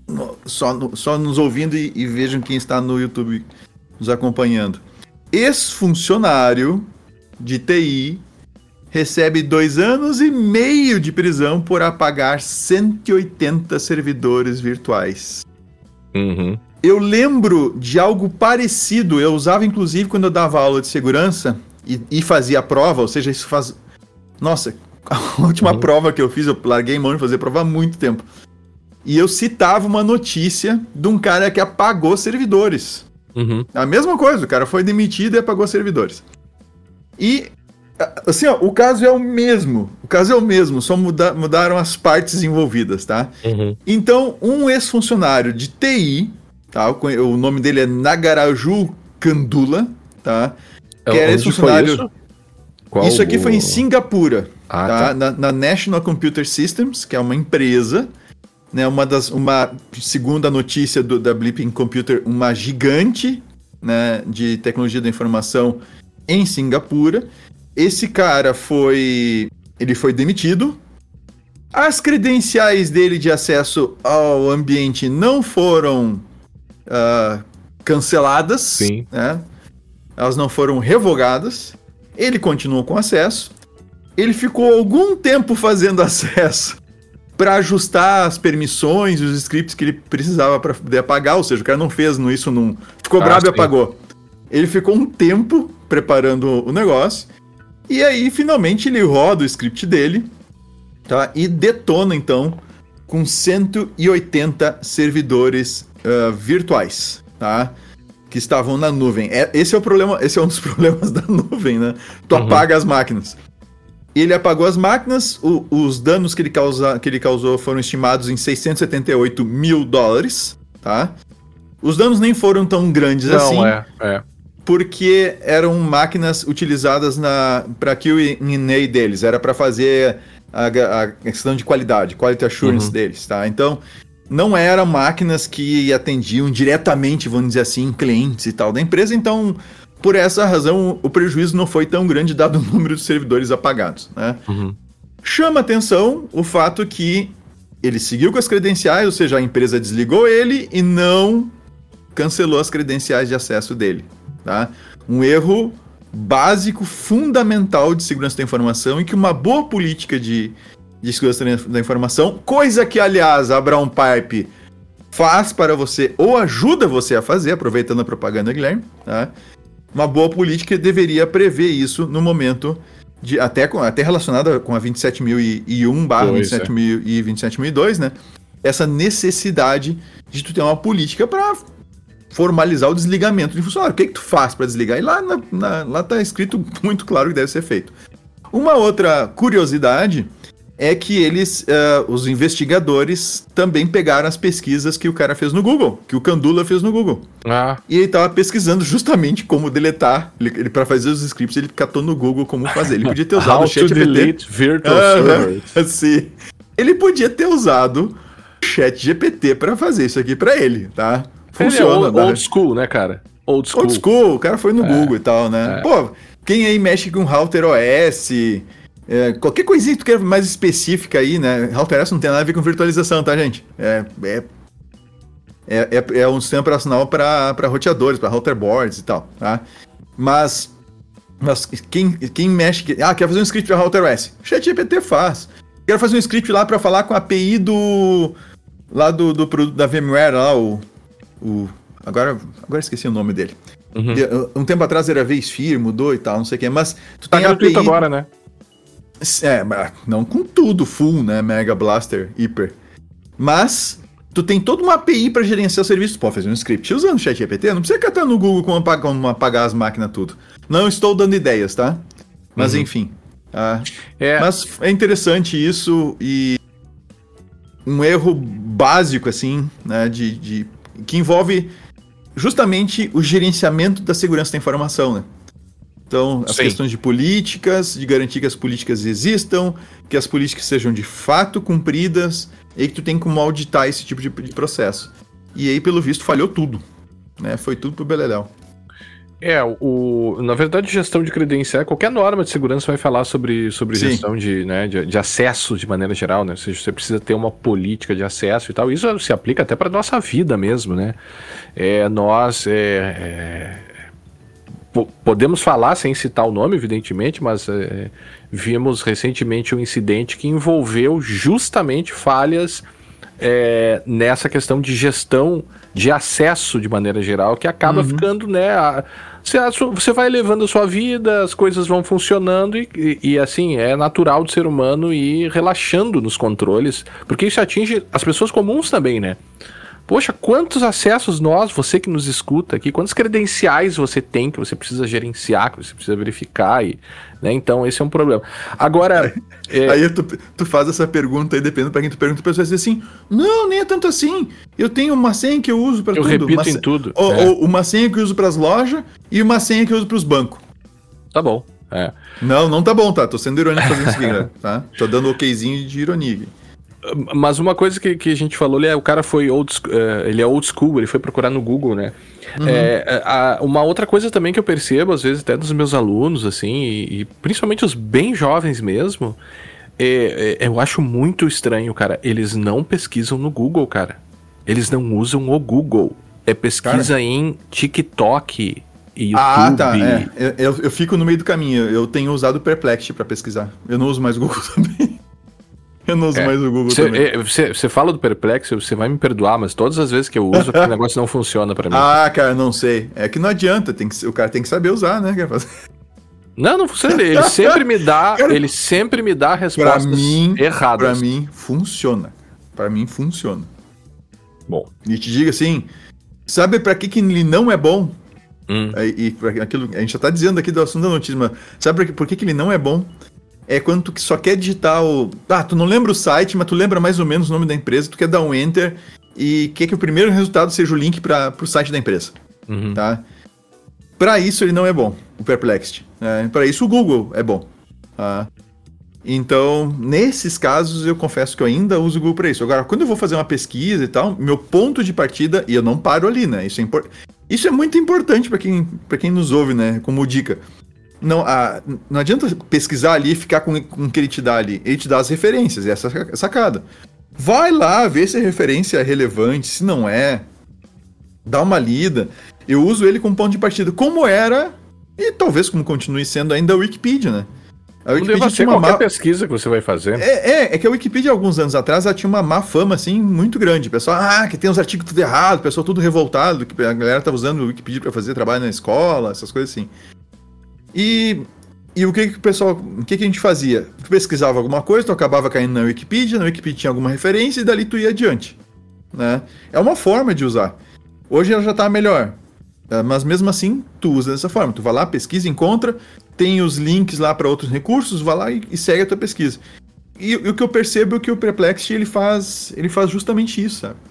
só nos ouvindo e vejam quem está no YouTube nos acompanhando. Ex-funcionário de TI recebe 2 anos e meio de prisão por apagar 180 servidores virtuais. Uhum. Eu lembro de algo parecido, eu usava inclusive quando eu dava aula de segurança e fazia prova, ou seja, isso faz... Nossa, a última prova que eu fiz, eu larguei mão de fazer prova há muito tempo. E eu citava uma notícia de um cara que apagou servidores. Uhum. A mesma coisa, o cara foi demitido e apagou servidores. E, assim, ó, o caso é o mesmo, só mudaram as partes envolvidas, tá? Uhum. Então, um ex-funcionário de TI... Tá, o nome dele é Nagaraju Kandula, tá? que era esse funcionário... Isso aqui foi em Singapura, tá? Na National Computer Systems, que é uma empresa, né? Segundo a notícia da Blipping Computer, uma gigante, né, de tecnologia da informação em Singapura. Esse cara foi demitido. As credenciais dele de acesso ao ambiente não foram canceladas. Sim. Né? Elas não foram revogadas. Ele continuou com acesso. Ele ficou algum tempo fazendo acesso para ajustar as permissões e os scripts que ele precisava para poder apagar. Ou seja, o cara não fez isso, não ficou bravo e apagou. Ele ficou um tempo preparando o negócio. E aí, finalmente, ele roda o script dele, tá? E detona, então, com 180 servidores virtuais, tá? Que estavam na nuvem. Esse é o problema, esse é um dos problemas da nuvem, né? Tu apaga as máquinas. Ele apagou as máquinas, os danos que ele causou foram estimados em $678 mil, tá? Os danos nem foram tão grandes assim. Porque eram máquinas utilizadas para Q&A deles, era para fazer a questão de qualidade, quality assurance deles, tá? Então, não eram máquinas que atendiam diretamente, vamos dizer assim, clientes e tal da empresa, então, por essa razão, o prejuízo não foi tão grande dado o número de servidores apagados, né? Chama atenção o fato que ele seguiu com as credenciais, ou seja, a empresa desligou ele e não cancelou as credenciais de acesso dele, tá? Um erro básico, fundamental de segurança da informação e que uma boa política de segurança da informação, coisa que, aliás, a Brown Pipe faz para você, ou ajuda você a fazer, aproveitando a propaganda, Guilherme, tá? Uma boa política deveria prever isso no momento, até relacionada com a 27.001/27.000 e 27.002, né? Essa necessidade de tu ter uma política para formalizar o desligamento de funcionário. O que tu faz para desligar? E lá tá escrito muito claro o que deve ser feito. Uma outra curiosidade é que os investigadores também pegaram as pesquisas que o cara fez no Google, que o Kandula fez no Google. E ele estava pesquisando justamente como deletar. Ele para fazer os scripts, ele catou no Google como fazer. Ele podia ter usado o ChatGPT. Sim. Ele podia ter usado o ChatGPT para fazer isso aqui para ele, tá? Funciona. Ele é old school, né, cara? Old school. O cara foi no Google e tal, né? Pô, quem aí mexe com Router OS... qualquer coisinha que tu quer mais específica aí, né? Router OS não tem nada a ver com virtualização, tá, gente? É um sistema operacional para roteadores, para router boards e tal, tá? Mas quem mexe... quer fazer um script para Router OS? ChatGPT faz. Quero fazer um script lá para falar com a API do produto da VMware, lá, agora esqueci o nome dele. Um tempo atrás era vSphere, mudou e tal, não sei o que, mas tu tem a API... agora, né? Não com tudo full, né? Mega Blaster, Hyper. Mas tu tem toda uma API para gerenciar o serviço. Tu pode fazer um script usando o ChatGPT. Não precisa catar no Google como apagar as máquinas tudo. Não estou dando ideias, tá? Mas enfim. Mas é interessante isso e um erro básico, assim, né? Que envolve justamente o gerenciamento da segurança da informação, né? Então, as questões de políticas, de garantir que as políticas existam, que as políticas sejam de fato cumpridas, e que tu tem como auditar esse tipo de processo. E aí, pelo visto, falhou tudo, né? Foi tudo pro beleléu. Na verdade, gestão de credenciais, qualquer norma de segurança vai falar sobre gestão de acesso de maneira geral, né? Ou seja, você precisa ter uma política de acesso e tal. Isso se aplica até para nossa vida mesmo, né? Podemos falar sem citar o nome, evidentemente, mas vimos recentemente um incidente que envolveu justamente falhas nessa questão de gestão de acesso de maneira geral, que acaba ficando, né? Você vai levando a sua vida, as coisas vão funcionando e assim, é natural do ser humano ir relaxando nos controles, porque isso atinge as pessoas comuns também, né? Poxa, quantos acessos você que nos escuta aqui, quantos credenciais você tem que você precisa gerenciar, que você precisa verificar, né? Então esse é um problema. Agora... Aí tu faz essa pergunta aí, dependendo pra quem tu pergunta, a pessoa diz assim, não, nem é tanto assim, eu tenho uma senha que eu uso pra tudo. Eu repito em tudo. Ou uma senha que eu uso pras lojas e uma senha que eu uso pros bancos. Tá bom. Não tá bom, tá? Tô sendo irônico fazendo isso aqui, né? Tá? Tô dando okzinho de ironia aqui. Mas uma coisa que a gente falou, o cara foi ele é old school, ele foi procurar no Google, né? Uma outra coisa também que eu percebo, às vezes, até dos meus alunos, assim, e principalmente os bem jovens mesmo, eu acho muito estranho, cara. Eles não pesquisam no Google, cara. Eles não usam o Google. É pesquisa em TikTok e YouTube. Ah, tá. Eu fico no meio do caminho. Eu tenho usado o Perplexity pra pesquisar. Eu não uso mais o Google também. Eu não uso mais o Google também. Você fala do Perplexity, você vai me perdoar, mas todas as vezes que eu uso, o negócio não funciona pra mim. Ah, cara, não sei. É que não adianta. O cara tem que saber usar, né? Não funciona. Ele sempre me dá, respostas erradas. Pra mim, funciona. Bom. E te digo assim, sabe pra que ele não é bom? E pra aquilo, a gente já tá dizendo aqui do assunto da notícia, mas sabe por que ele não é bom? É quando tu só quer digitar tu não lembra o site, mas tu lembra mais ou menos o nome da empresa, tu quer dar um enter e quer que o primeiro resultado seja o link pro site da empresa. Tá? Pra isso ele não é bom, o Perplexity. Pra isso o Google é bom. Tá? Então, nesses casos, eu confesso que eu ainda uso o Google pra isso. Agora, quando eu vou fazer uma pesquisa e tal, meu ponto de partida, e eu não paro ali, né? Isso é muito importante pra quem nos ouve, né? Como dica. Não adianta pesquisar ali e ficar com o que ele te dá ali. Ele te dá as referências, essa é a sacada. Vai lá, vê se a referência é relevante, se não é. Dá uma lida. Eu uso ele como ponto de partida, como era, e talvez como continue sendo ainda a Wikipedia, né? A Wikipedia deve ser qualquer pesquisa que você vai fazer. É que a Wikipedia, alguns anos atrás, ela tinha uma má fama, assim, muito grande. O pessoal, que tem uns artigos tudo errado, o pessoal tudo revoltado, que a galera tava usando o Wikipedia pra fazer trabalho na escola, essas coisas assim. E o que a gente fazia? Tu pesquisava alguma coisa, tu acabava caindo na Wikipedia tinha alguma referência e dali tu ia adiante. Né? É uma forma de usar. Hoje ela já tá melhor. Mas mesmo assim, tu usa dessa forma. Tu vai lá, pesquisa, encontra, tem os links lá para outros recursos, vai lá e segue a tua pesquisa. E o que eu percebo é que o Perplexity ele faz justamente isso, sabe?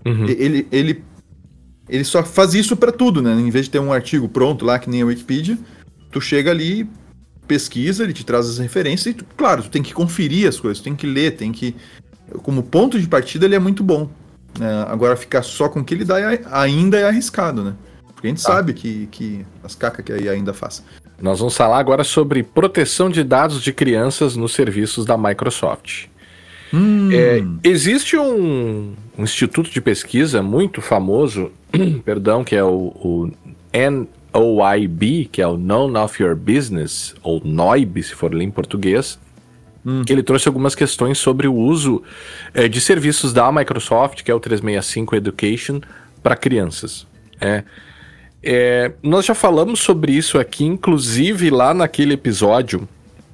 Ele só faz isso para tudo, né? Em vez de ter um artigo pronto lá, que nem a Wikipedia, tu chega ali, pesquisa, ele te traz as referências e, claro, tu tem que conferir as coisas, tu tem que ler, como ponto de partida ele é muito bom. Agora, ficar só com o que ele dá ainda é arriscado, né? Porque a gente sabe que as cacas que aí ainda faz. Nós vamos falar agora sobre proteção de dados de crianças nos serviços da Microsoft. Existe um instituto de pesquisa muito famoso, que é o NOIB, que é o None of Your Business, ou NOIB, se for ler em português, que ele trouxe algumas questões sobre o uso de serviços da Microsoft, que é o 365 Education, para crianças. Nós já falamos sobre isso aqui, inclusive lá naquele episódio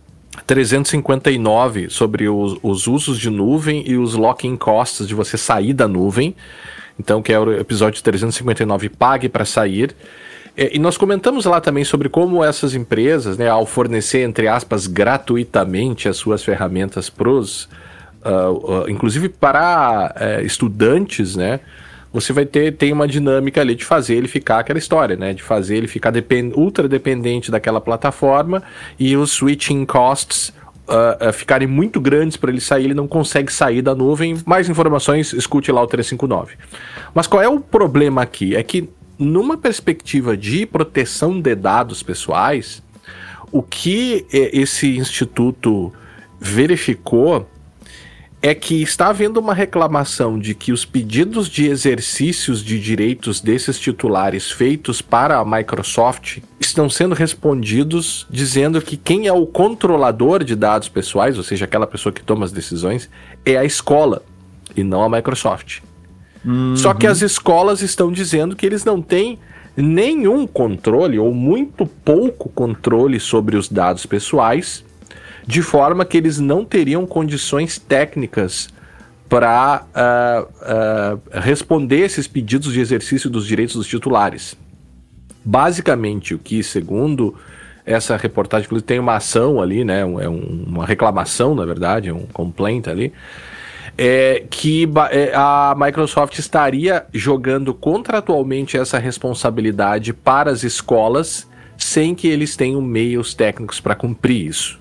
359, sobre os usos de nuvem e os lock-in costs de você sair da nuvem. Então, que é o episódio 359, pague para sair. E nós comentamos lá também sobre como essas empresas, né, ao fornecer, entre aspas, gratuitamente as suas ferramentas pros, inclusive para estudantes, né, você vai tem uma dinâmica ali de fazer ele ficar aquela história, né, de fazer ele ficar ultra dependente daquela plataforma e os switching costs ficarem muito grandes para ele sair, ele não consegue sair da nuvem. Mais informações, escute lá o 359. Mas qual é o problema aqui? É que numa perspectiva de proteção de dados pessoais, o que esse instituto verificou é que está havendo uma reclamação de que os pedidos de exercícios de direitos desses titulares feitos para a Microsoft estão sendo respondidos dizendo que quem é o controlador de dados pessoais, ou seja, aquela pessoa que toma as decisões, é a escola e não a Microsoft. Só que as escolas estão dizendo que eles não têm nenhum controle ou muito pouco controle sobre os dados pessoais, de forma que eles não teriam condições técnicas para responder esses pedidos de exercício dos direitos dos titulares. Basicamente, o que, segundo essa reportagem, inclusive tem uma ação ali, né, uma reclamação, na verdade, um complaint ali, que a Microsoft estaria jogando contratualmente essa responsabilidade para as escolas, sem que eles tenham meios técnicos para cumprir isso.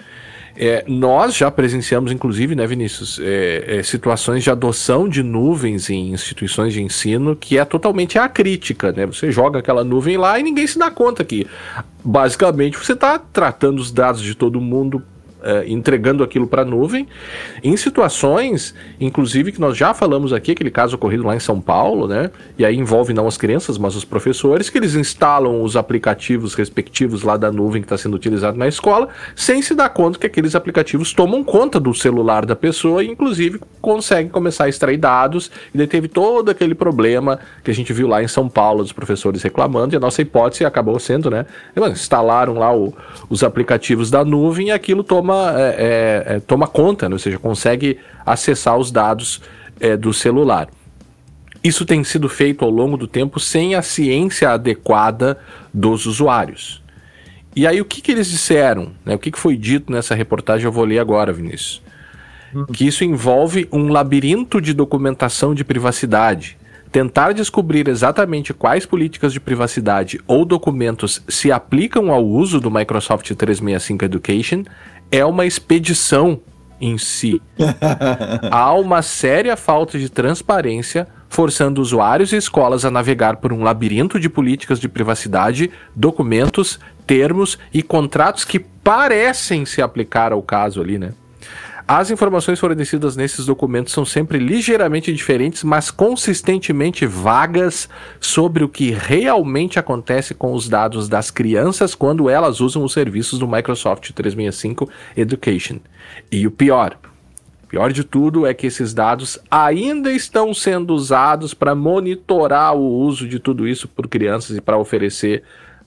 Nós já presenciamos, inclusive, né, Vinícius, situações de adoção de nuvens em instituições de ensino que é totalmente acrítica, né? Você joga aquela nuvem lá e ninguém se dá conta que, basicamente, você está tratando os dados de todo mundo, entregando aquilo para a nuvem, em situações, inclusive, que nós já falamos aqui, aquele caso ocorrido lá em São Paulo, né? E aí envolve não as crianças, mas os professores, que eles instalam os aplicativos respectivos lá da nuvem que está sendo utilizado na escola, sem se dar conta que aqueles aplicativos tomam conta do celular da pessoa e, inclusive, conseguem começar a extrair dados, e daí teve todo aquele problema que a gente viu lá em São Paulo, dos professores reclamando, e a nossa hipótese acabou sendo, né? Instalaram lá os aplicativos da nuvem e aquilo toma conta, né? Ou seja, consegue acessar os dados do celular. Isso tem sido feito ao longo do tempo sem a ciência adequada dos usuários. E aí o que eles disseram, né? O que foi dito nessa reportagem, eu vou ler agora, Vinícius. Que isso envolve um labirinto de documentação de privacidade. Tentar descobrir exatamente quais políticas de privacidade ou documentos se aplicam ao uso do Microsoft 365 Education é uma expedição em si. Há uma séria falta de transparência, forçando usuários e escolas a navegar por um labirinto de políticas de privacidade, documentos, termos e contratos que parecem se aplicar ao caso ali, né? As informações fornecidas nesses documentos são sempre ligeiramente diferentes, mas consistentemente vagas sobre o que realmente acontece com os dados das crianças quando elas usam os serviços do Microsoft 365 Education. E o pior de tudo é que esses dados ainda estão sendo usados para monitorar o uso de tudo isso por crianças e para oferecer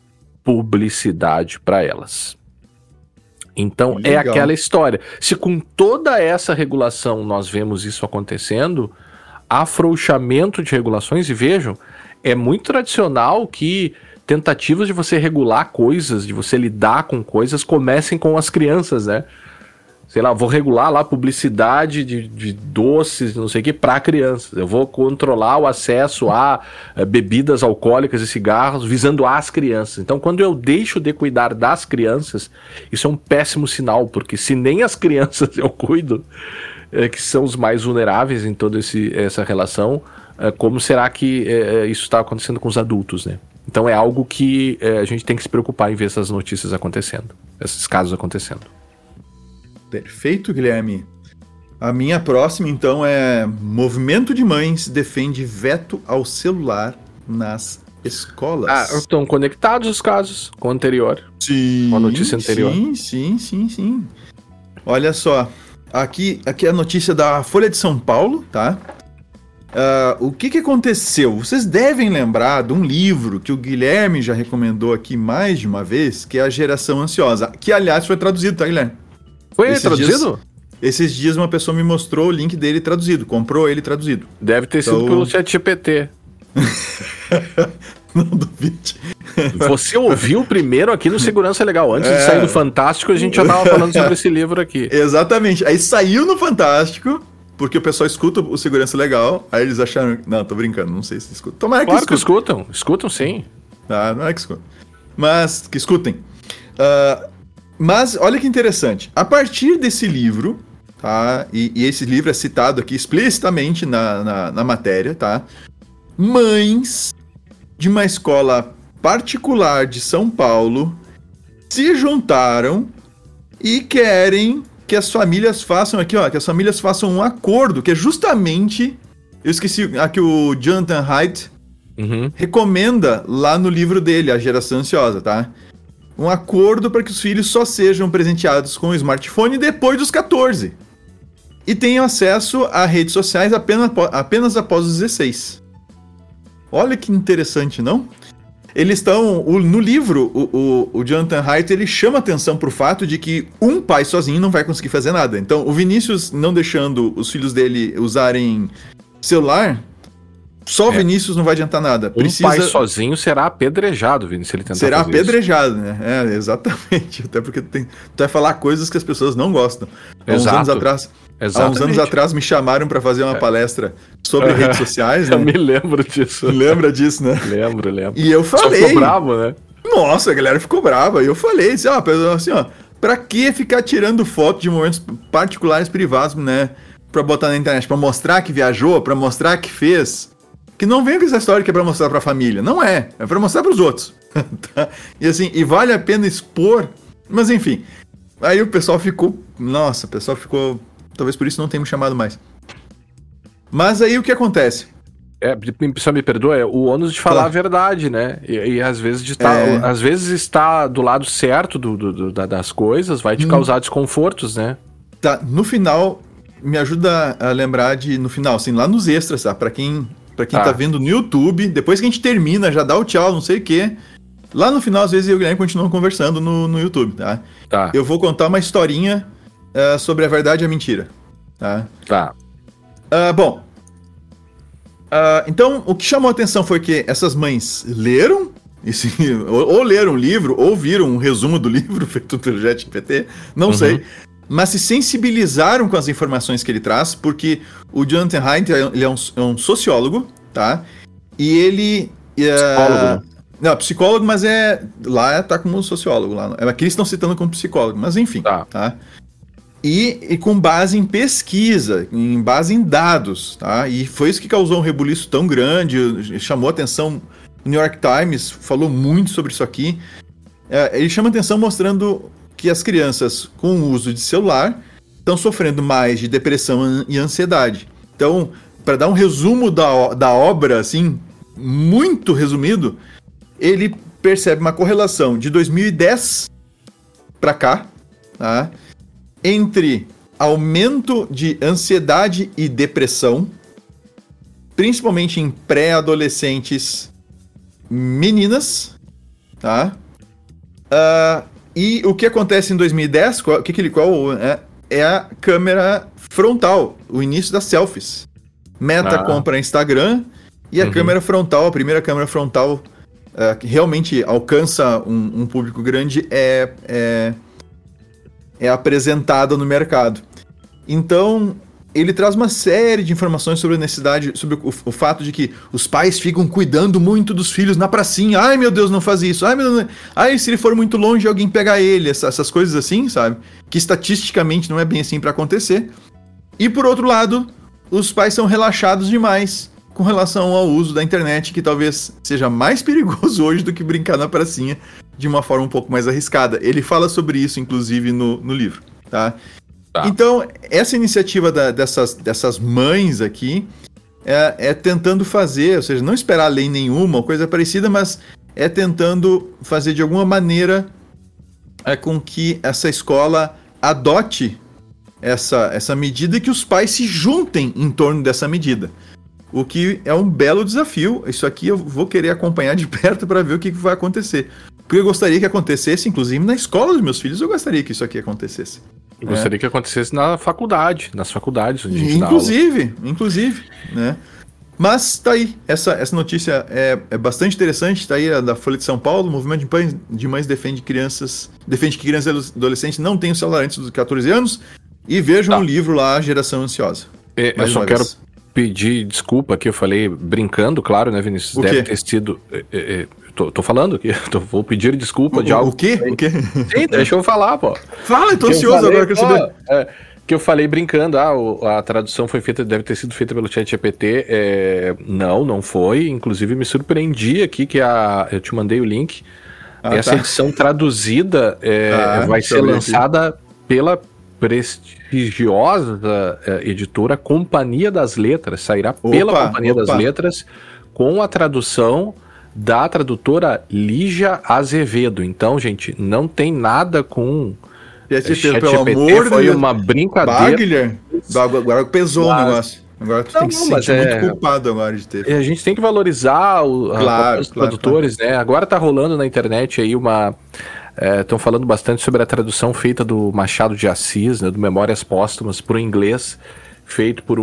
publicidade para elas. Então, legal. É aquela história. Se com toda essa regulação nós vemos isso acontecendo, afrouxamento de regulações, e vejam, é muito tradicional que tentativas de você regular coisas, de você lidar com coisas, comecem com as crianças, né? Sei lá, vou regular lá a publicidade de doces, não sei o que, para crianças. Eu vou controlar o acesso a bebidas alcoólicas e cigarros visando as crianças. Então, quando eu deixo de cuidar das crianças, isso é um péssimo sinal, porque se nem as crianças eu cuido, que são os mais vulneráveis em toda essa relação, como será que isso está acontecendo com os adultos, né? Então é algo que a gente tem que se preocupar em ver essas notícias acontecendo, esses casos acontecendo. Perfeito, Guilherme. A minha próxima, então, é: movimento de mães defende veto ao celular nas escolas. Estão conectados os casos com o anterior. Sim. Com a notícia anterior. Sim. Olha só. Aqui é a notícia da Folha de São Paulo, tá? O que aconteceu? Vocês devem lembrar de um livro que o Guilherme já recomendou aqui mais de uma vez, que é A Geração Ansiosa, que, aliás, foi traduzido, tá, Guilherme? Foi traduzido? Esses dias uma pessoa me mostrou o link dele traduzido, comprou ele traduzido. Deve ter sido pelo ChatGPT. Não duvide. Você ouviu primeiro aqui no Segurança Legal. Antes de sair do Fantástico, a gente já tava falando sobre esse livro aqui. Exatamente. Aí saiu no Fantástico, porque o pessoal escuta o Segurança Legal, aí eles acharam... Não, tô brincando, não sei se escutam. Tomara que escutam. Escutam sim. Não é que escutam. Mas que escutem. Mas olha que interessante, a partir desse livro, tá? E esse livro é citado aqui explicitamente na matéria, tá? Mães de uma escola particular de São Paulo se juntaram e querem que as famílias façam um acordo, que é justamente, eu esqueci, que o Jonathan Haidt recomenda lá no livro dele, A Geração Ansiosa, tá? Um acordo para que os filhos só sejam presenteados com o smartphone depois dos 14. E tenham acesso a redes sociais apenas após os 16. Olha que interessante, não? Eles estão... No livro, o Jonathan Haidt, ele chama atenção para o fato de que um pai sozinho não vai conseguir fazer nada. Então, o Vinícius não deixando os filhos dele usarem celular... Só o Vinícius não vai adiantar nada. Um pai sozinho será apedrejado, Vinícius, se ele tentar será fazer apedrejado, isso. Né? Exatamente. Até porque tu vai falar coisas que as pessoas não gostam. Há uns anos atrás me chamaram para fazer uma palestra sobre redes sociais, né? Eu me lembro disso. Lembra disso, né? Lembro. E eu falei... Só ficou bravo, né? Nossa, a galera ficou brava. E eu falei assim, pra que ficar tirando foto de momentos particulares privados, né? Pra botar na internet, pra mostrar que viajou, pra mostrar que fez. Que não venha com essa história que é pra mostrar pra família. Não é. É pra mostrar pros outros. Tá? E assim, e vale a pena expor. Mas enfim. Aí o pessoal ficou... Nossa, o pessoal ficou... Talvez por isso não tenha me chamado mais. Mas aí o que acontece? Só me perdoa, é o ônus de falar a verdade, né? E às vezes às vezes estar do lado certo das coisas vai te causar desconfortos, né? Tá, no final, me ajuda a lembrar de... No final, assim, lá nos extras, tá? Pra quem tá vendo no YouTube, depois que a gente termina, já dá o tchau, não sei o quê. Lá no final, às vezes, eu e o Guilherme continuam conversando no YouTube, tá? Tá. Eu vou contar uma historinha sobre a verdade e a mentira, tá? Tá. Bom, então, o que chamou a atenção foi que essas mães leram, ou leram o livro, ou viram um resumo do livro feito pelo ChatGPT, não sei, mas se sensibilizaram com as informações que ele traz, porque o Jonathan Haidt, ele é um sociólogo, tá? E ele... Psicólogo, né? Não, psicólogo, mas lá tá como sociólogo. Lá. Aqui eles estão citando como psicólogo, mas enfim, tá? E com base em pesquisa, em base em dados, tá? E foi isso que causou um rebuliço tão grande, chamou atenção. O New York Times falou muito sobre isso aqui. Ele chama atenção mostrando que as crianças com o uso de celular estão sofrendo mais de depressão e ansiedade. Então, para dar um resumo da obra, assim, muito resumido, ele percebe uma correlação de 2010 para cá, tá? Entre aumento de ansiedade e depressão, principalmente em pré-adolescentes meninas, tá? E o que acontece em 2010, é a câmera frontal, o início das selfies. Meta compra Instagram e a câmera frontal, a primeira câmera frontal que realmente alcança um público grande é apresentada no mercado. Então, ele traz uma série de informações sobre a necessidade, sobre o fato de que os pais ficam cuidando muito dos filhos na pracinha. Ai, meu Deus, não faz isso. Ai, se ele for muito longe, alguém pega ele. Essas coisas assim, sabe? Que estatisticamente não é bem assim para acontecer. E por outro lado, os pais são relaxados demais com relação ao uso da internet, que talvez seja mais perigoso hoje do que brincar na pracinha de uma forma um pouco mais arriscada. Ele fala sobre isso, inclusive, no livro, tá? Então, essa iniciativa dessas mães aqui é tentando fazer, ou seja, não esperar lei nenhuma ou coisa parecida, mas é tentando fazer de alguma maneira com que essa escola adote essa medida e que os pais se juntem em torno dessa medida. O que é um belo desafio. Isso aqui eu vou querer acompanhar de perto para ver o que vai acontecer. Porque eu gostaria que acontecesse, inclusive na escola dos meus filhos, eu gostaria que isso aqui acontecesse. Eu gostaria que acontecesse nas faculdades onde a gente Inclusive, né? Mas tá aí, essa notícia é bastante interessante, tá aí, da Folha de São Paulo. O movimento de mães defende que crianças e adolescentes não tenham celular antes dos 14 anos. E vejam o livro lá, Geração Ansiosa. Eu só quero pedir desculpa que eu falei brincando, claro, né, Vinícius? Deve ter sido... Tô falando aqui, vou pedir desculpa de algo... O quê? Sim, deixa eu falar, pô. Fala, eu tô ansioso agora, quero saber. Que eu falei brincando, a tradução deve ter sido feita pelo ChatGPT. Não foi. Inclusive, me surpreendi aqui que eu te mandei o link. Essa edição traduzida vai ser lançada pela prestigiosa editora Companhia das Letras. Sairá pela Companhia das Letras com a tradução da tradutora Lígia Azevedo. Então, gente, não tem nada com... ChatGPT, pelo amor de foi Deus. Uma brincadeira. Guilherme. Agora pesou o negócio. Agora tu tem que se sentir muito culpado agora de ter. A gente tem que valorizar os tradutores, né? Agora tá rolando na internet aí estão falando bastante sobre a tradução feita do Machado de Assis, né, do Memórias Póstumas, para o inglês, feito por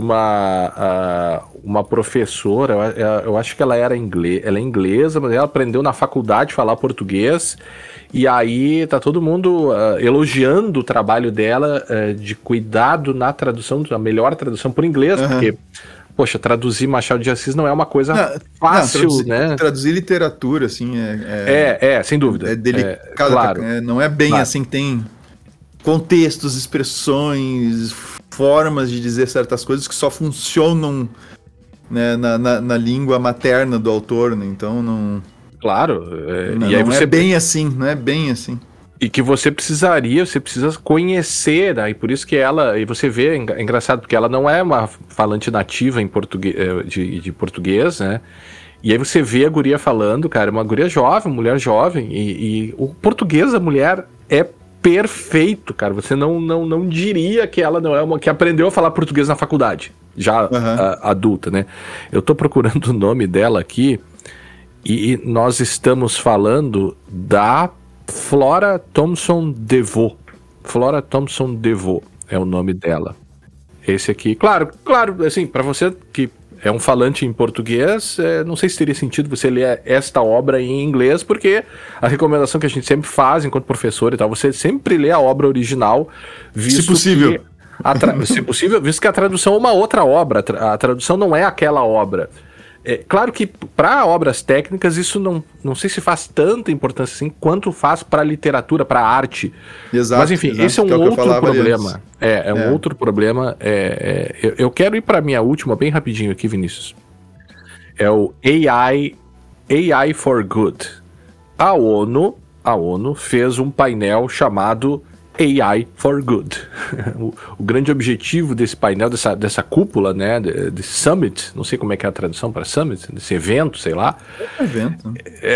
uma professora. Eu acho que ela é inglesa, mas ela aprendeu na faculdade a falar português. E aí tá todo mundo elogiando o trabalho dela de cuidado na tradução, a melhor tradução por inglês, porque poxa, traduzir Machado de Assis não é uma coisa fácil, né? Traduzir literatura, assim, sem dúvida. É delicado, claro. Não é bem assim que tem contextos, expressões, formas de dizer certas coisas que só funcionam, né, na língua materna do autor, né? Então não... Claro. E aí você... é bem assim, não é bem assim. E que você precisa conhecer, né? E por isso que ela... E você vê, é engraçado, porque ela não é uma falante nativa em português, de português, né? E aí você vê a guria falando, cara, uma guria jovem, uma mulher jovem, e o português da mulher é perfeito, cara. Você não diria que ela não é uma... que aprendeu a falar português na faculdade, já adulta, né? Eu tô procurando o nome dela aqui, e nós estamos falando da Flora Thompson DeVoe. Flora Thompson DeVoe é o nome dela. Esse aqui, claro, assim, para você que é um falante em português, não sei se teria sentido você ler esta obra em inglês, porque a recomendação que a gente sempre faz enquanto professor e tal, você sempre lê a obra original, visto se possível. se possível, visto que a tradução é uma outra obra, a tradução não é aquela obra. Claro que para obras técnicas isso não sei se faz tanta importância assim quanto faz para literatura, para arte. Exato. Mas enfim, esse é um outro problema. Um outro problema. Eu quero ir para minha última bem rapidinho aqui, Vinícius. É o AI for Good. A ONU fez um painel chamado AI for Good. O grande objetivo desse painel, dessa cúpula, né, desse summit, não sei como é que é a tradução para summit, desse evento, sei lá. Evento.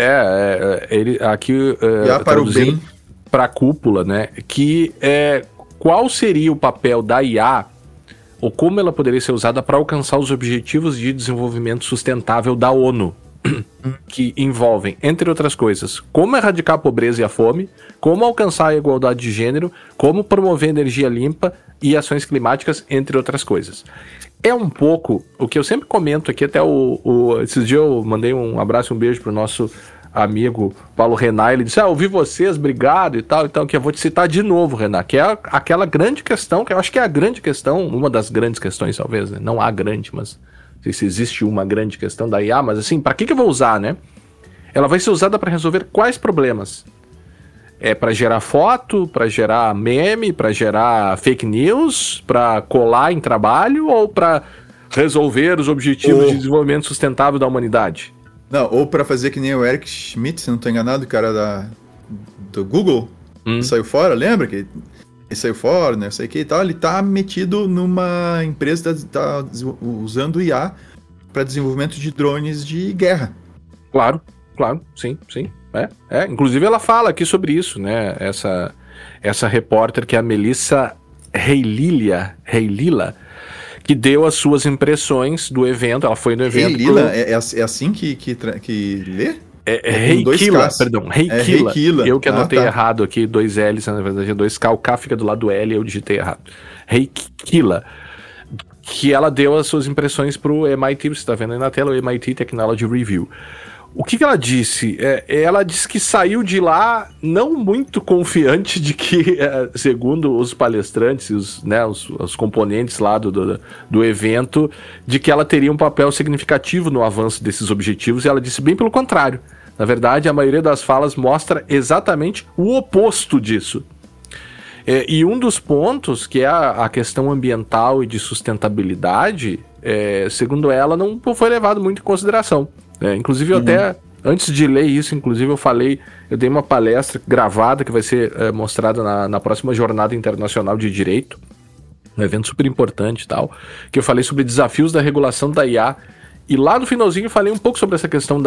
Ele aqui para o bem, para a cúpula, né, que qual seria o papel da IA ou como ela poderia ser usada para alcançar os objetivos de desenvolvimento sustentável da ONU. Que envolvem, entre outras coisas, como erradicar a pobreza e a fome, como alcançar a igualdade de gênero, como promover energia limpa e ações climáticas, entre outras coisas. É um pouco o que eu sempre comento aqui, até esses dias eu mandei um abraço e um beijo pro nosso amigo Paulo Renan, ele disse, ouvi vocês, obrigado e tal, então que eu vou te citar de novo, Renan, que é aquela grande questão, que eu acho que é a grande questão, uma das grandes questões talvez, né? Não a grande, mas... Não sei se existe uma grande questão da IA, mas assim, para que eu vou usar, né? Ela vai ser usada para resolver quais problemas? Para gerar foto, para gerar meme, para gerar fake news, para colar em trabalho ou para resolver os objetivos de desenvolvimento sustentável da humanidade? Não, ou para fazer que nem o Eric Schmidt, se não estou enganado, o cara do Google, saiu fora, lembra que... Ele saiu fora, né? Sei que e tal. Ele tá metido numa empresa que tá usando IA para desenvolvimento de drones de guerra. Claro, sim. Inclusive ela fala aqui sobre isso, né? Essa repórter que é a Melissa Reilila, que deu as suas impressões do evento. Ela foi no evento. Reilila? É assim que lê? Reikila. Eu que anotei errado aqui, 2 L's, na verdade é 2K, o K fica do lado do L, eu digitei errado. Reikila, que ela deu as suas impressões pro MIT, você tá vendo aí na tela, o MIT Technology Review. O que ela disse? Ela disse que saiu de lá não muito confiante de que, segundo os palestrantes, os componentes lá do evento, de que ela teria um papel significativo no avanço desses objetivos, e ela disse bem pelo contrário. Na verdade, a maioria das falas mostra exatamente o oposto disso. E um dos pontos, que é a questão ambiental e de sustentabilidade, segundo ela, não foi levado muito em consideração. Inclusive, eu até, antes de ler isso, eu dei uma palestra gravada que vai ser mostrada na próxima Jornada Internacional de Direito, um evento super importante e tal, que eu falei sobre desafios da regulação da IA. E lá no finalzinho eu falei um pouco sobre essa questão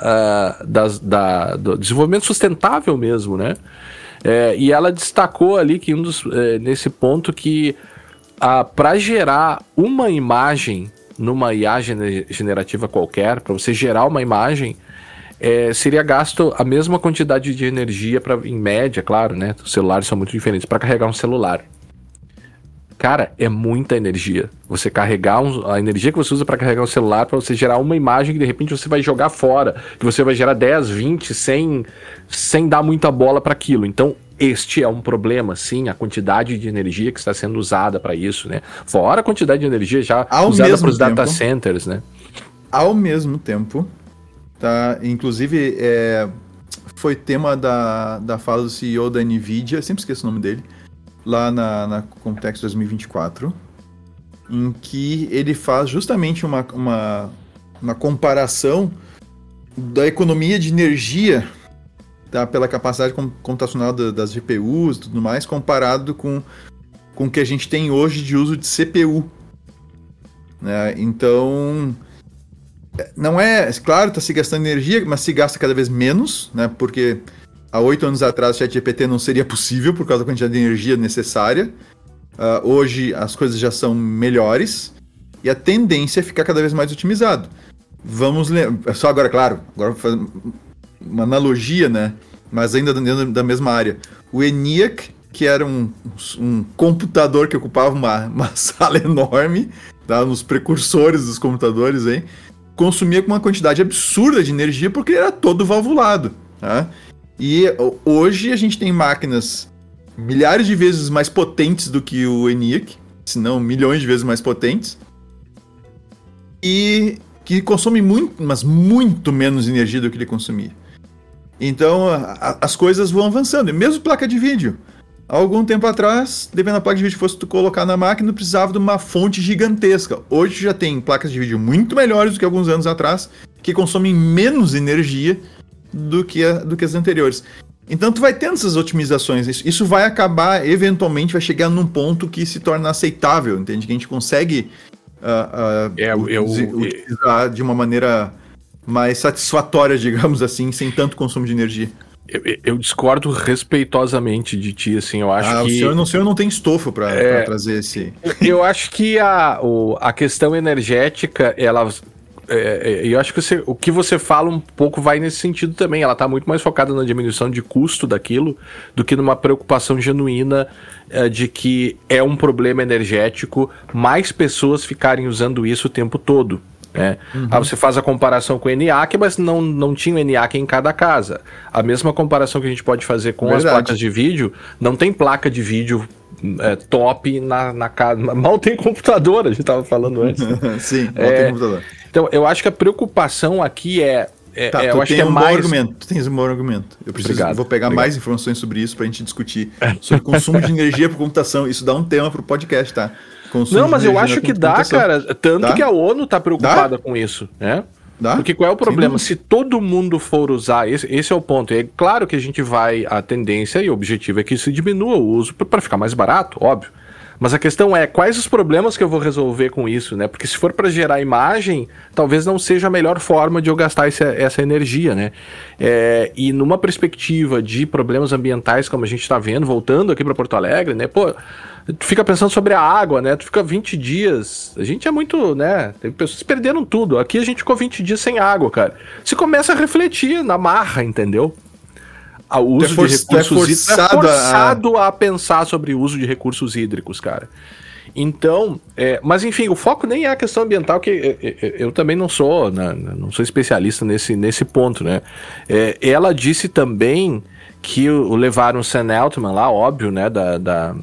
do desenvolvimento sustentável mesmo, né? E ela destacou ali que nesse ponto que para gerar uma imagem numa IA generativa qualquer, para você gerar uma imagem, seria gasto a mesma quantidade de energia, em média, claro, né? Os celulares são muito diferentes, para carregar um celular. Cara, é muita energia. Você carregar a energia que você usa para carregar um celular, para você gerar uma imagem que de repente você vai jogar fora, que você vai gerar 10, 20, sem dar muita bola para aquilo. Então, este é um problema, sim, a quantidade de energia que está sendo usada para isso, né? Fora a quantidade de energia já usada para os data centers, né? Ao mesmo tempo, tá? Inclusive, foi tema da fala do CEO da NVIDIA, sempre esqueço o nome dele, lá na Computex 2024, em que ele faz justamente uma comparação da economia de energia, tá, pela capacidade computacional das GPUs e tudo mais, comparado com o que a gente tem hoje de uso de CPU. Né? Então, não é... Claro, está se gastando energia, mas se gasta cada vez menos, né? Porque há 8 anos atrás o ChatGPT não seria possível por causa da quantidade de energia necessária. Hoje as coisas já são melhores e a tendência é ficar cada vez mais otimizado. Vamos lembrar... Só agora, claro, agora vou fazer uma analogia, né? Mas ainda dentro da mesma área. O ENIAC, que era um computador que ocupava uma sala enorme, tá? Nos precursores dos computadores, hein? Consumia com uma quantidade absurda de energia porque era todo valvulado, tá? E hoje a gente tem máquinas milhares de vezes mais potentes do que o ENIAC, se não milhões de vezes mais potentes, e que consomem muito, mas muito menos energia do que ele consumia. Então as coisas vão avançando, e mesmo placa de vídeo. Há algum tempo atrás, dependendo da placa de vídeo que fosse tu colocar na máquina, precisava de uma fonte gigantesca. Hoje já tem placas de vídeo muito melhores do que alguns anos atrás, que consomem menos energia do que as anteriores. Então tu vai tendo essas otimizações. Isso vai acabar, eventualmente, vai chegar num ponto que se torna aceitável, entende? Que a gente consegue utilizar de uma maneira mais satisfatória, digamos assim, sem tanto consumo de energia. Eu discordo respeitosamente de ti, assim, eu acho que... O senhor não tem estofo para trazer esse... Eu acho que a questão energética, ela... eu acho que o que você fala um pouco vai nesse sentido também. Ela está muito mais focada na diminuição de custo daquilo do que numa preocupação genuína de que é um problema energético mais pessoas ficarem usando isso o tempo todo. Né? Uhum. Aí você faz a comparação com o ENIAC, mas não tinha o ENIAC em cada casa. A mesma comparação que a gente pode fazer com as placas de vídeo, não tem placa de vídeo top na casa. Mal tem computador, a gente estava falando antes. Sim, mal tem computador. Então, eu acho que a preocupação aqui eu acho que é mais... Tu tens um bom argumento. Vou pegar mais informações sobre isso pra gente discutir. Sobre consumo de energia por computação. Isso dá um tema pro podcast, tá? Não, mas eu acho que dá, cara. Tanto que a ONU tá preocupada com isso, né? Dá? Porque qual é o problema? Se todo mundo for usar, esse é o ponto. É claro que a tendência e o objetivo é que se diminua o uso para ficar mais barato, óbvio. Mas a questão é, quais os problemas que eu vou resolver com isso, né? Porque se for para gerar imagem, talvez não seja a melhor forma de eu gastar essa energia, né? E numa perspectiva de problemas ambientais, como a gente está vendo, voltando aqui para Porto Alegre, né? Pô, tu fica pensando sobre a água, né? Tu fica 20 dias... A gente é muito, né? Tem pessoas que perderam tudo. Aqui a gente ficou 20 dias sem água, cara. Você começa a refletir na marra, entendeu? O uso de recursos hídricos. É forçado a pensar sobre o uso de recursos hídricos, cara. Então, mas enfim, o foco nem é a questão ambiental, que eu também não sou especialista nesse ponto, né? Ela disse também que levaram o Sam Altman lá, óbvio, né, da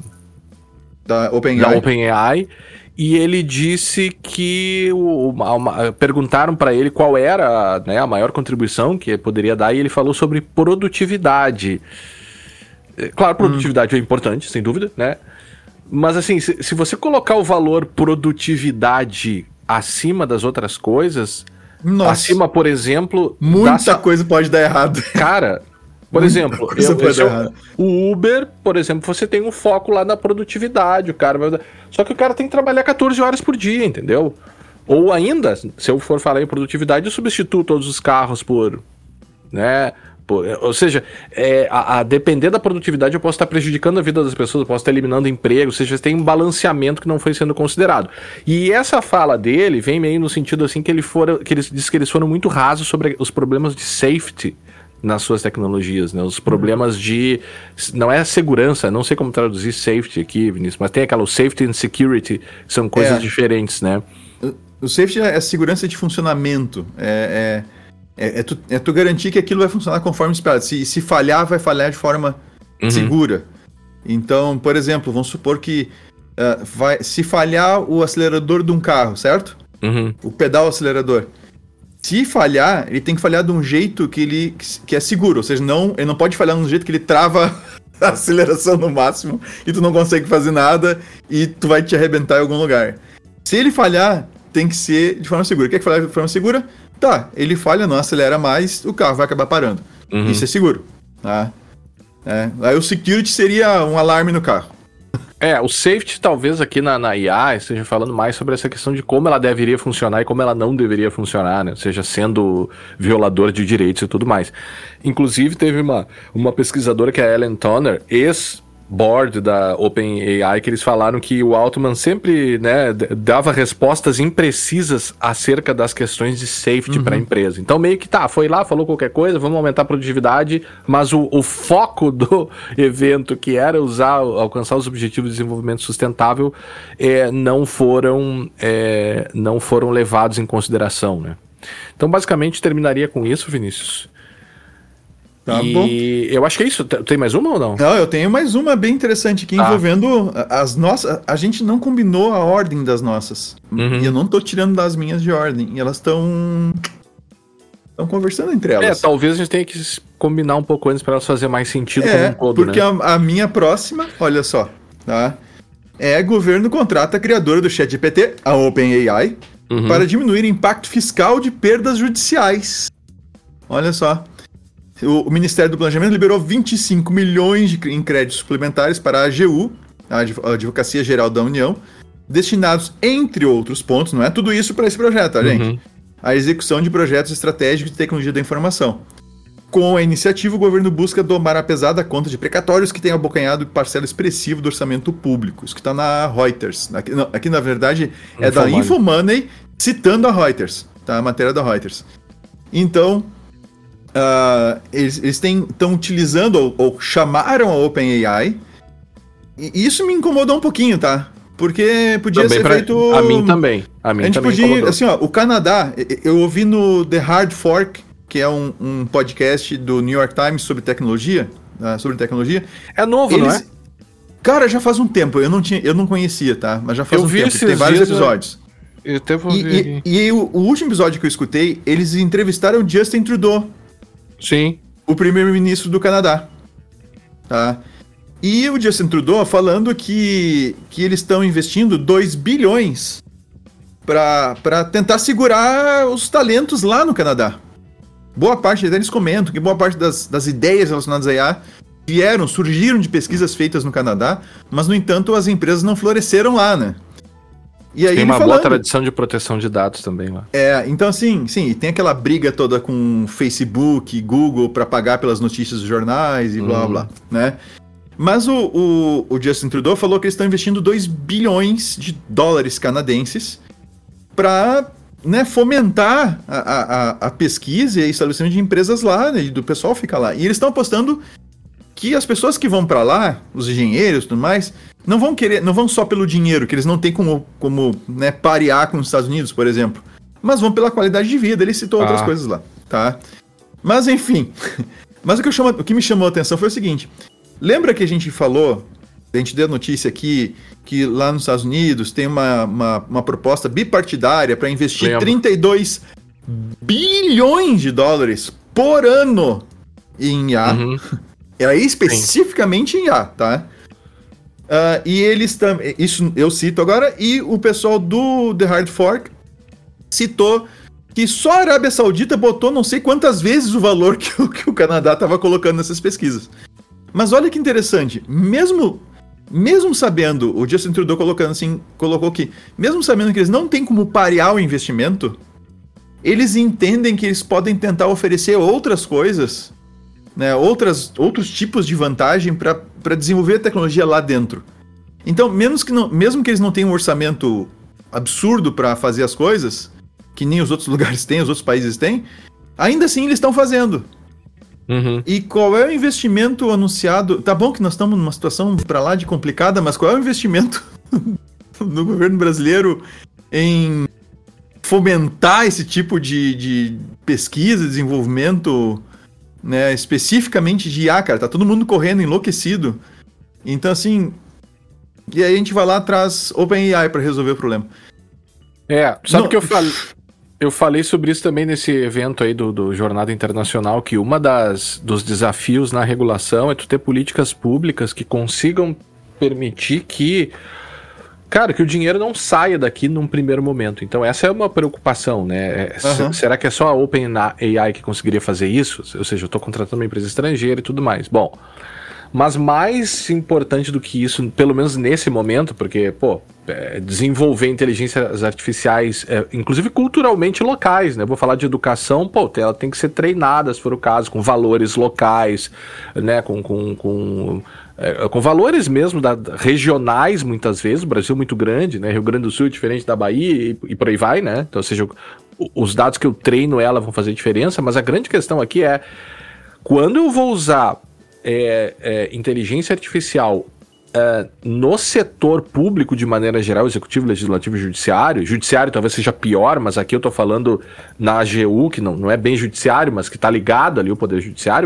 OpenAI, e ele disse que perguntaram para ele qual era, né, a maior contribuição que poderia dar, e ele falou sobre produtividade. Claro, produtividade é importante, sem dúvida, né? Mas assim, se você colocar o valor produtividade acima das outras coisas, acima, por exemplo... Muita coisa pode dar errado. Cara... Por exemplo, o Uber, por exemplo, você tem um foco lá na produtividade, o cara vai... Só que o cara tem que trabalhar 14 horas por dia, entendeu? Ou ainda, se eu for falar em produtividade, eu substituo todos os carros por... né? Ou seja, a depender da produtividade, eu posso estar prejudicando a vida das pessoas, eu posso estar eliminando emprego, ou seja, tem um balanceamento que não foi sendo considerado. E essa fala dele vem meio no sentido assim que ele disse que eles foram muito rasos sobre os problemas de safety nas suas tecnologias, né? Os problemas de... Não é segurança, não sei como traduzir safety aqui, Vinícius, mas tem aquela safety and security, que são coisas diferentes, né? O safety é a segurança de funcionamento. Tu garantir que aquilo vai funcionar conforme esperado. Se falhar, vai falhar de forma segura. Então, por exemplo, vamos supor que se falhar o acelerador de um carro, certo? O pedal acelerador. Se falhar, ele tem que falhar de um jeito que é seguro. Ou seja, ele não pode falhar de um jeito que ele trava a aceleração no máximo e tu não consegue fazer nada e tu vai te arrebentar em algum lugar. Se ele falhar, tem que ser de forma segura. Quer que falhar de forma segura? Tá, ele falha, não acelera mais, o carro vai acabar parando. Isso é seguro. Tá? Aí o security seria um alarme no carro. O safety talvez aqui na IA esteja falando mais sobre essa questão de como ela deveria funcionar e como ela não deveria funcionar, né? Ou seja, sendo violador de direitos e tudo mais. Inclusive teve uma pesquisadora que é a Ellen Toner, ex-board da OpenAI, que eles falaram que o Altman sempre, né, dava respostas imprecisas acerca das questões de safety para a empresa. Então meio que foi lá, falou qualquer coisa, vamos aumentar a produtividade, mas o foco do evento, que era alcançar os objetivos de desenvolvimento sustentável, não foram levados em consideração, né? Então basicamente terminaria com isso, Vinícius. Tá bom. Eu acho que é isso. Tem mais uma ou não? Não, eu tenho mais uma bem interessante aqui, envolvendo as nossas... A gente não combinou a ordem das nossas. E eu não tô tirando das minhas de ordem. E elas estão conversando entre elas. Talvez a gente tenha que combinar um pouco antes para elas fazer mais sentido como um todo, porque né? a minha próxima, olha só, tá? Governo contrata a criadora do ChatGPT, a OpenAI, para diminuir o impacto fiscal de perdas judiciais. Olha só. O Ministério do Planejamento liberou 25 milhões em créditos suplementares para a AGU, a Advocacia Geral da União, destinados, entre outros pontos, não é tudo isso para esse projeto, tá, gente? A execução de projetos estratégicos de tecnologia da informação. Com a iniciativa, o governo busca domar a pesada conta de precatórios que têm abocanhado parcela expressiva do orçamento público. Isso que está na Reuters. Aqui, na verdade, da Infomoney, citando a Reuters, tá? A matéria da Reuters. Então... eles estão utilizando ou chamaram a OpenAI, e isso me incomodou um pouquinho, tá? Porque podia ser feito... A mim também. A gente podia... Assim, o Canadá, eu ouvi no The Hard Fork, que é um podcast do New York Times sobre tecnologia. É novo, não é? Cara, já faz um tempo. Eu não conhecia, tá? Mas já faz um tempo. Tem vários episódios. Eu até vou ver. E o último episódio que eu escutei, eles entrevistaram o Justin Trudeau. Sim. O primeiro-ministro do Canadá. Tá? E o Justin Trudeau falando que eles estão investindo 2 bilhões para tentar segurar os talentos lá no Canadá. Boa parte deles comentam que boa parte das ideias relacionadas a IA surgiram de pesquisas feitas no Canadá, mas, no entanto, as empresas não floresceram lá, né? E aí tem uma boa tradição de proteção de dados também lá. Então assim, sim, e tem aquela briga toda com Facebook, Google para pagar pelas notícias dos jornais e blá blá, né? Mas o Justin Trudeau falou que eles estão investindo 2 bilhões de dólares canadenses para, né, fomentar a pesquisa e a estabelecimento de empresas lá, né, e do pessoal ficar lá. E eles estão apostando que as pessoas que vão para lá, os engenheiros e tudo mais, não vão só pelo dinheiro, que eles não têm como né, parear com os Estados Unidos, por exemplo, mas vão pela qualidade de vida. Ele citou outras coisas lá, tá? Mas enfim, mas o que me chamou a atenção foi o seguinte: lembra que a gente deu a notícia aqui que lá nos Estados Unidos tem uma proposta bipartidária para investir 32 bilhões de dólares por ano em IA? Era especificamente em IA, tá? E eles também, isso eu cito agora, e o pessoal do The Hard Fork citou que só a Arábia Saudita botou não sei quantas vezes o valor que o Canadá estava colocando nessas pesquisas. Mas olha que interessante, mesmo sabendo, o Justin Trudeau colocou que, mesmo sabendo que eles não têm como parear o investimento, eles entendem que eles podem tentar oferecer outras coisas, né, outros tipos de vantagem para desenvolver a tecnologia lá dentro. Então, mesmo que eles não tenham um orçamento absurdo para fazer as coisas, que nem os outros lugares têm, os outros países têm, ainda assim eles estão fazendo. E qual é o investimento anunciado? Tá bom que nós estamos numa situação pra lá de complicada, mas qual é o investimento no governo brasileiro em fomentar esse tipo de pesquisa, desenvolvimento, né, especificamente de IA, cara? Tá todo mundo correndo enlouquecido. Então, assim... E aí a gente vai lá atrás OpenAI pra resolver o problema. Sabe que eu falei sobre isso também nesse evento aí do Jornada Internacional, que dos desafios na regulação é tu ter políticas públicas que consigam permitir que o dinheiro não saia daqui num primeiro momento. Então essa é uma preocupação, né? Será que é só a OpenAI que conseguiria fazer isso? Ou seja, eu estou contratando uma empresa estrangeira e tudo mais. Bom, mas mais importante do que isso, pelo menos nesse momento, porque, desenvolver inteligências artificiais, inclusive culturalmente locais, né? Vou falar de educação, ela tem que ser treinada, se for o caso, com valores locais, né? Com valores mesmo regionais, muitas vezes. O Brasil é muito grande, né? Rio Grande do Sul é diferente da Bahia e por aí vai, né? Então, ou seja, os dados que eu treino ela vão fazer diferença, mas a grande questão aqui é, quando eu vou usar inteligência artificial no setor público de maneira geral, executivo, legislativo e judiciário talvez seja pior, mas aqui eu tô falando na AGU, que não é bem judiciário, mas que tá ligado ali o poder judiciário,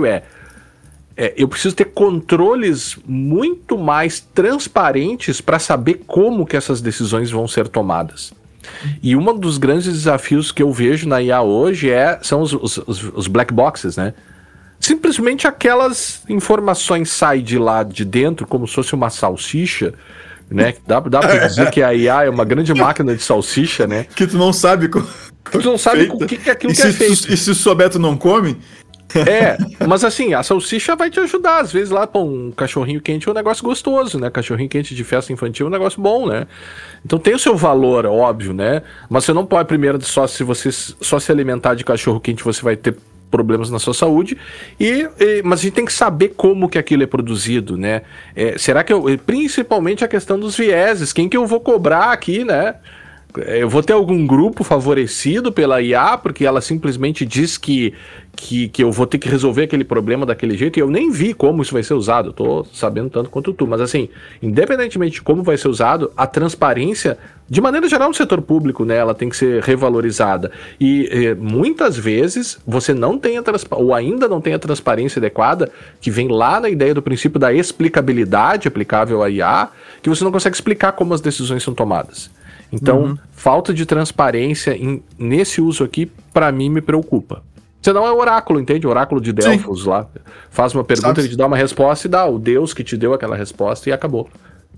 eu preciso ter controles muito mais transparentes para saber como que essas decisões vão ser tomadas. E um dos grandes desafios que eu vejo na IA hoje são os black boxes, né? Simplesmente aquelas informações saem de lá de dentro como se fosse uma salsicha, né? Dá pra dizer que a IA é uma grande máquina de salsicha, né? Que tu não sabe como... Tu não sabe o que é aquilo que é feito. E se souber, tu não come? Mas assim, a salsicha vai te ajudar. Às vezes lá, um cachorrinho quente é um negócio gostoso, né? Cachorrinho quente de festa infantil é um negócio bom, né? Então tem o seu valor, óbvio, né? Mas você não pode primeiro, se você só se alimentar de cachorro quente, você vai ter problemas na sua saúde, mas a gente tem que saber como que aquilo é produzido, né? Será que principalmente a questão dos vieses, quem que eu vou cobrar aqui, né? Eu vou ter algum grupo favorecido pela IA, porque ela simplesmente diz que eu vou ter que resolver aquele problema daquele jeito, e eu nem vi como isso vai ser usado, eu tô sabendo tanto quanto tu, mas assim, independentemente de como vai ser usado, a transparência, de maneira geral no setor público, né, ela tem que ser revalorizada, e muitas vezes você não tem ou ainda não tem a transparência adequada, que vem lá na ideia do princípio da explicabilidade aplicável à IA, que você não consegue explicar como as decisões são tomadas. Então, falta de transparência nesse uso aqui, pra mim, me preocupa. Senão é o oráculo, entende? O oráculo de Delfos lá. Faz uma pergunta, ele te dá uma resposta e dá o Deus que te deu aquela resposta e acabou.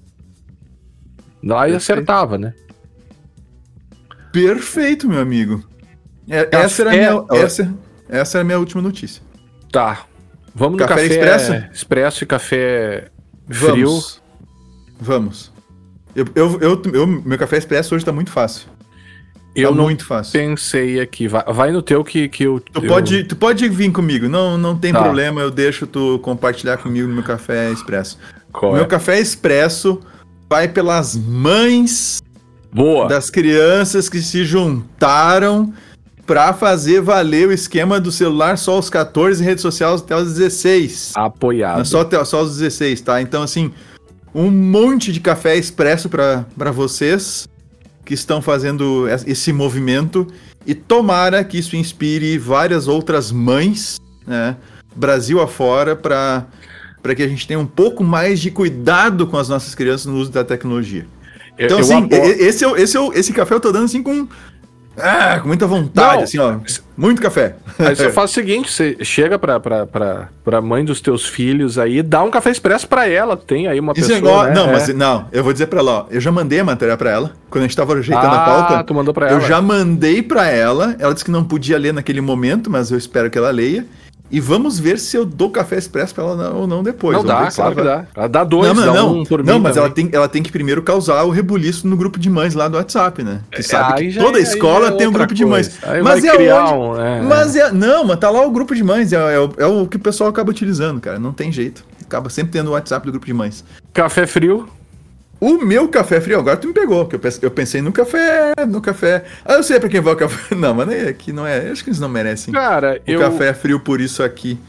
Lá e acertava, né? Perfeito, meu amigo. Essa era a minha última notícia. Tá. Vamos café no café expresso? Expresso e café frio. Vamos. Meu café expresso hoje tá muito fácil. Muito fácil. Pensei aqui. Vai no teu que eu... Tu pode vir comigo, não tem problema, eu deixo tu compartilhar comigo no meu café expresso. Meu café expresso vai pelas mães das crianças que se juntaram pra fazer valer o esquema do celular só aos 14 e rede social até os 16. Apoiado. Só aos 16, tá? Então, assim, um monte de café expresso pra vocês que estão fazendo esse movimento, e tomara que isso inspire várias outras mães, né, Brasil afora, para que a gente tenha um pouco mais de cuidado com as nossas crianças no uso da tecnologia. Então, assim, esse café eu tô dando assim com muita vontade, assim, ó, muito café. Aí você faz o seguinte, você chega pra mãe dos teus filhos aí, dá um café expresso pra ela, tem aí uma pessoa, né? Não, eu vou dizer pra ela, ó, eu já mandei a matéria pra ela, quando a gente tava ajeitando a pauta. Tu mandou pra ela. Eu já mandei pra ela disse que não podia ler naquele momento, mas eu espero que ela leia. E vamos ver se eu dou café expresso pra ela ou não depois. Não dá, claro que dá. Ela dá dois, dá um por mim. Não, mas ela tem que primeiro causar o rebuliço no grupo de mães lá do WhatsApp, né? Que sabe que toda escola tem um grupo de mães. Mas mas tá lá o grupo de mães, é o que o pessoal acaba utilizando, cara. Não tem jeito. Acaba sempre tendo o WhatsApp do grupo de mães. Café frio? O meu café frio, agora tu me pegou, porque eu pensei no café. Eu sei pra quem vai o café. Não, mas aqui não é. Acho que eles não merecem. Cara, café frio por isso aqui.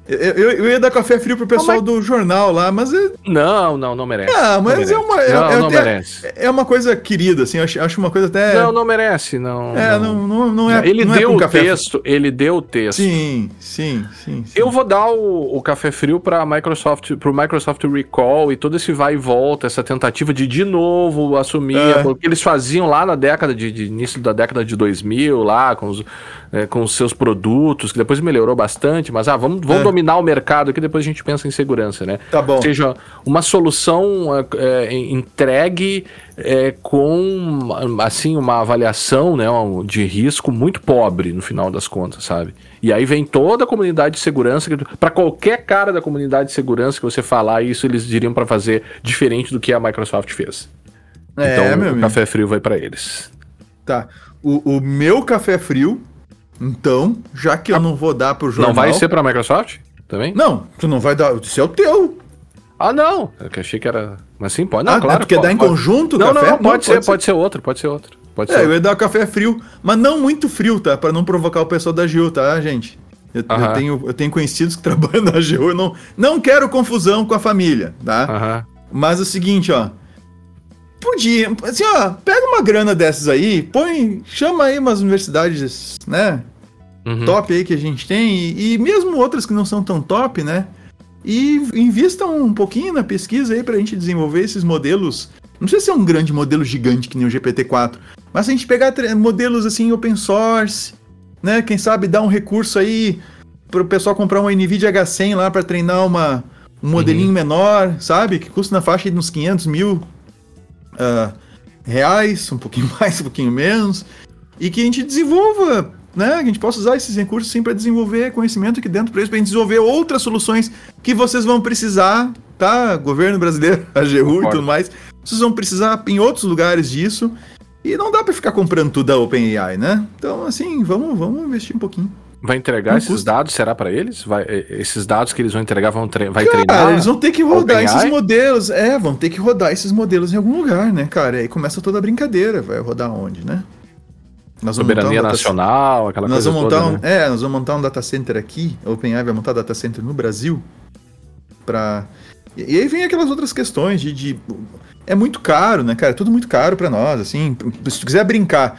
Eu ia dar café frio pro pessoal do jornal lá, mas... Não merece. Ah, mas não merece. Não merece. É uma coisa querida, assim, eu acho uma coisa até... Não merece, não. Não é. Ele não deu é o texto, ele deu o texto. Sim. Eu vou dar o café frio para pro Microsoft Recall e todo esse vai e volta, essa tentativa de novo assumir o que eles faziam lá na década de início da década de 2000, lá com os seus produtos, que depois melhorou bastante, mas vamos dominar o mercado aqui, depois a gente pensa em segurança, né? Tá bom. Ou seja, uma solução entregue com, assim, uma avaliação, né, de risco muito pobre, no final das contas, sabe? E aí vem toda a comunidade de segurança, para qualquer cara da comunidade de segurança que você falar isso, eles diriam para fazer diferente do que a Microsoft fez. Então, o café frio vai para eles. Tá. O meu café frio, então, já que eu não vou dar pro jornal... Não vai ser pra Microsoft também? Não, tu não vai dar... Isso é o teu. Ah, não. Eu achei que era... Mas sim, pode. Não, claro. Tu quer dar em conjunto o café? Não, pode ser outro. Eu ia dar o café frio, mas não muito frio, tá? Pra não provocar o pessoal da AGU, tá, gente? Eu tenho conhecidos que trabalham na AGU, eu não quero confusão com a família, tá? Mas é o seguinte, ó. Podia, assim, ó, pega uma grana dessas aí, chama aí umas universidades, né? Top aí que a gente tem, e mesmo outras que não são tão top, né? E invistam um pouquinho na pesquisa aí pra gente desenvolver esses modelos. Não sei se é um grande modelo gigante que nem o GPT-4, mas se a gente pegar modelos assim open source, né? Quem sabe dar um recurso aí pro pessoal comprar uma NVIDIA H100 lá pra treinar um modelinho menor, sabe? Que custa na faixa de uns 500 mil reais, um pouquinho mais, um pouquinho menos, e que a gente desenvolva, né? Que a gente possa usar esses recursos sim para desenvolver conhecimento aqui dentro para gente desenvolver outras soluções que vocês vão precisar, tá? Governo brasileiro, AGU e tudo mais, vocês vão precisar em outros lugares disso, e não dá para ficar comprando tudo da OpenAI, né? Então, assim, vamos investir um pouquinho. Vai entregar esses dados, será para eles? Esses dados que eles vão entregar vai treinar? Cara, eles vão ter que rodar esses modelos. Vão ter que rodar esses modelos em algum lugar, né, cara? E aí começa toda a brincadeira. Vai rodar onde, né? Soberania nacional, aquela coisa toda, né? Nós vamos montar um data center aqui. A OpenAI vai montar data center no Brasil. E aí vem aquelas outras questões é muito caro, né, cara? É tudo muito caro para nós, assim. Se tu quiser brincar,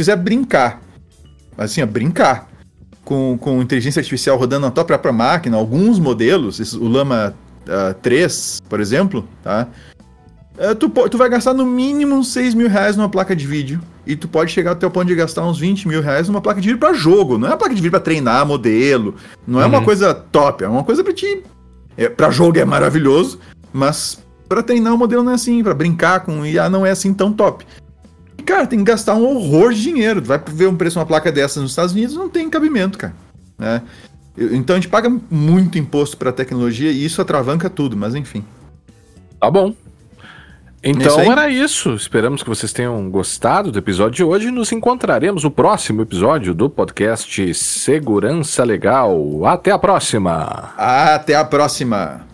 assim, brincar com inteligência artificial rodando na tua própria máquina, alguns modelos, o Llama 3, por exemplo, tá? Tu vai gastar no mínimo uns 6 mil reais numa placa de vídeo, e tu pode chegar até o ponto de gastar uns 20 mil reais numa placa de vídeo pra jogo. Não é uma placa de vídeo pra treinar modelo, não é uma coisa top, é uma coisa pra ti... Pra jogo é maravilhoso, mas pra treinar o modelo não é assim, pra brincar com IA não é assim tão top. Cara, tem que gastar um horror de dinheiro. Tu vai ver um preço de uma placa dessa nos Estados Unidos, não tem cabimento, cara. Né? Então a gente paga muito imposto pra tecnologia e isso atravanca tudo, mas enfim. Tá bom. Então era isso. Esperamos que vocês tenham gostado do episódio de hoje. Nos encontraremos no próximo episódio do podcast Segurança Legal. Até a próxima! Até a próxima!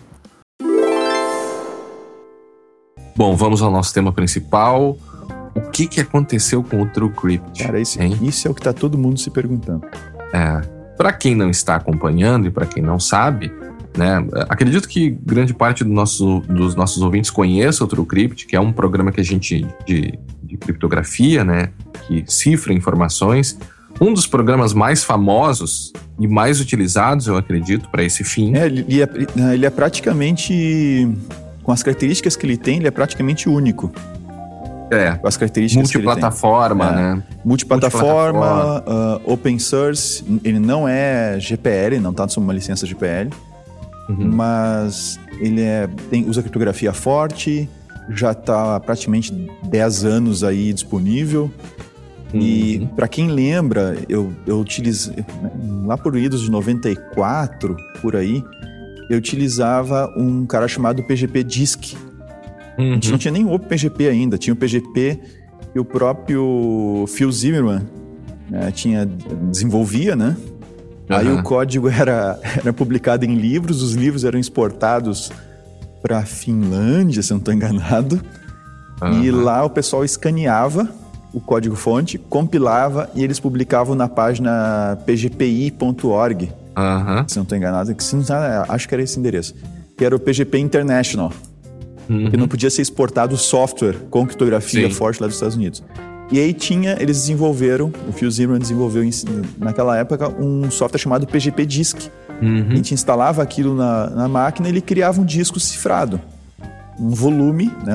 Bom, vamos ao nosso tema principal. O que aconteceu com o TrueCrypt? Cara, isso é o que tá todo mundo se perguntando. Para quem não está acompanhando e para quem não sabe, né, acredito que grande parte dos nossos ouvintes conheça o TrueCrypt, que é um programa que a gente de criptografia, né, que cifra informações. Um dos programas mais famosos e mais utilizados, eu acredito, para esse fim. Ele é praticamente, com as características que ele tem, ele é praticamente único. As características multiplataforma, né? Multiplataforma, open source, ele não é GPL, não está sob uma licença GPL, mas ele usa criptografia forte, já está praticamente 10 anos aí disponível. E para quem lembra, eu utilizei, lá por idos de 94, por aí, eu utilizava um cara chamado PGP Disk. A gente não tinha nem o OpenPGP ainda, tinha o PGP que o próprio Phil Zimmermann desenvolvia, né? Aí o código era publicado em livros, os livros eram exportados para a Finlândia, se eu não estou enganado, e lá o pessoal escaneava o código-fonte, compilava e eles publicavam na página pgpi.org. Se não estou enganado, acho que era esse endereço. Que era o PGP International. Que não podia ser exportado software com criptografia forte lá dos Estados Unidos. E aí eles desenvolveram, o Phil Zimmermann desenvolveu naquela época um software chamado PGP Disk. A gente instalava aquilo na máquina e ele criava um disco cifrado. Um volume, né?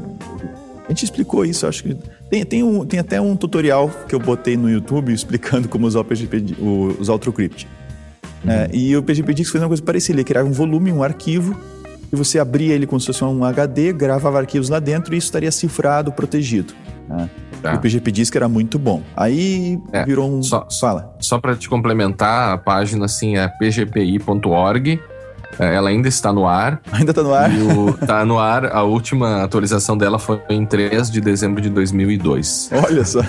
A gente explicou isso, acho que... Tem até um tutorial que eu botei no YouTube explicando como usar usar o TrueCrypt. E o PGP Disk fez uma coisa parecida. Ele criava um volume, um arquivo, e você abria ele como se fosse um HD, gravava arquivos lá dentro e isso estaria cifrado, protegido. O PGP Disk era muito bom. Aí virou um... Fala. Só para te complementar, a página assim é pgpi.org. Ela ainda está no ar. Ainda está no ar? Está no ar. A última atualização dela foi em 3 de dezembro de 2002. Olha só.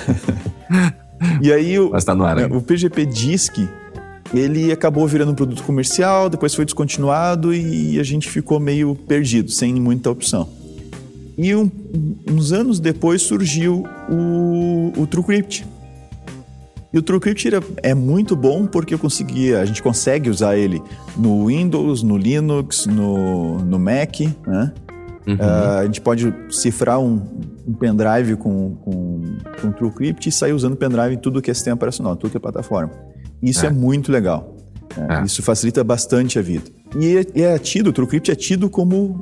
E aí Mas está no ar ainda. O PGP Disk, ele acabou virando um produto comercial, depois foi descontinuado e a gente ficou meio perdido, sem muita opção. E uns anos depois surgiu o TrueCrypt. E o TrueCrypt é muito bom porque a gente consegue usar ele no Windows, no Linux, no Mac, né? A gente pode cifrar um pendrive com TrueCrypt e sair usando pendrive em tudo que é sistema operacional, tudo que é plataforma. Isso é muito legal. Isso facilita bastante a vida. E o TrueCrypt é tido como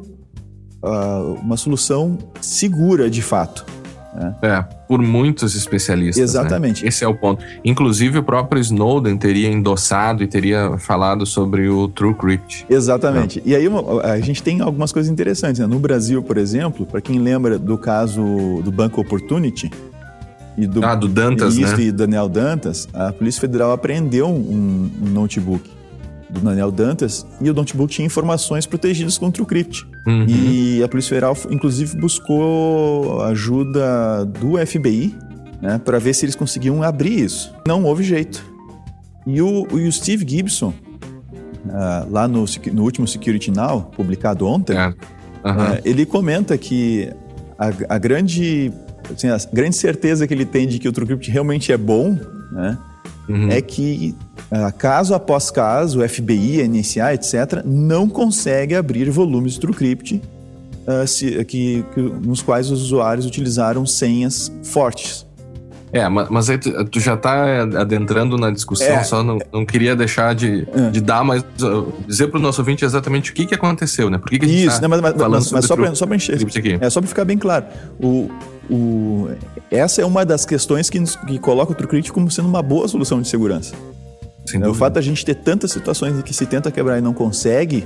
uma solução segura de fato. Por muitos especialistas. Exatamente. Né? Esse é o ponto. Inclusive, o próprio Snowden teria endossado e teria falado sobre o TrueCrypt. Exatamente. E aí a gente tem algumas coisas interessantes. Né? No Brasil, por exemplo, para quem lembra do caso do Banco Opportunity e do Dantas, né? E Daniel Dantas, a Polícia Federal apreendeu um notebook do Daniel Dantas e o notebook tinha informações protegidas com o TrueCrypt. E a Polícia Federal, inclusive, buscou ajuda do FBI, né, para ver se eles conseguiam abrir isso. Não houve jeito. E o Steve Gibson, lá no último Security Now, publicado ontem, ele comenta que a grande certeza que ele tem de que o TrueCrypt realmente é bom, né, é que caso após caso, o FBI, a NSA, etc., não consegue abrir volumes de TrueCrypt nos quais os usuários utilizaram senhas fortes. Mas aí tu já está adentrando na discussão, só não queria deixar de dar, mas dizer para o nosso ouvinte exatamente o que aconteceu, né? Por que a gente está falando sobre só para encher, só para ficar bem claro. Essa é uma das questões que coloca o TrueCrypt como sendo uma boa solução de segurança. O fato da gente ter tantas situações em que se tenta quebrar e não consegue,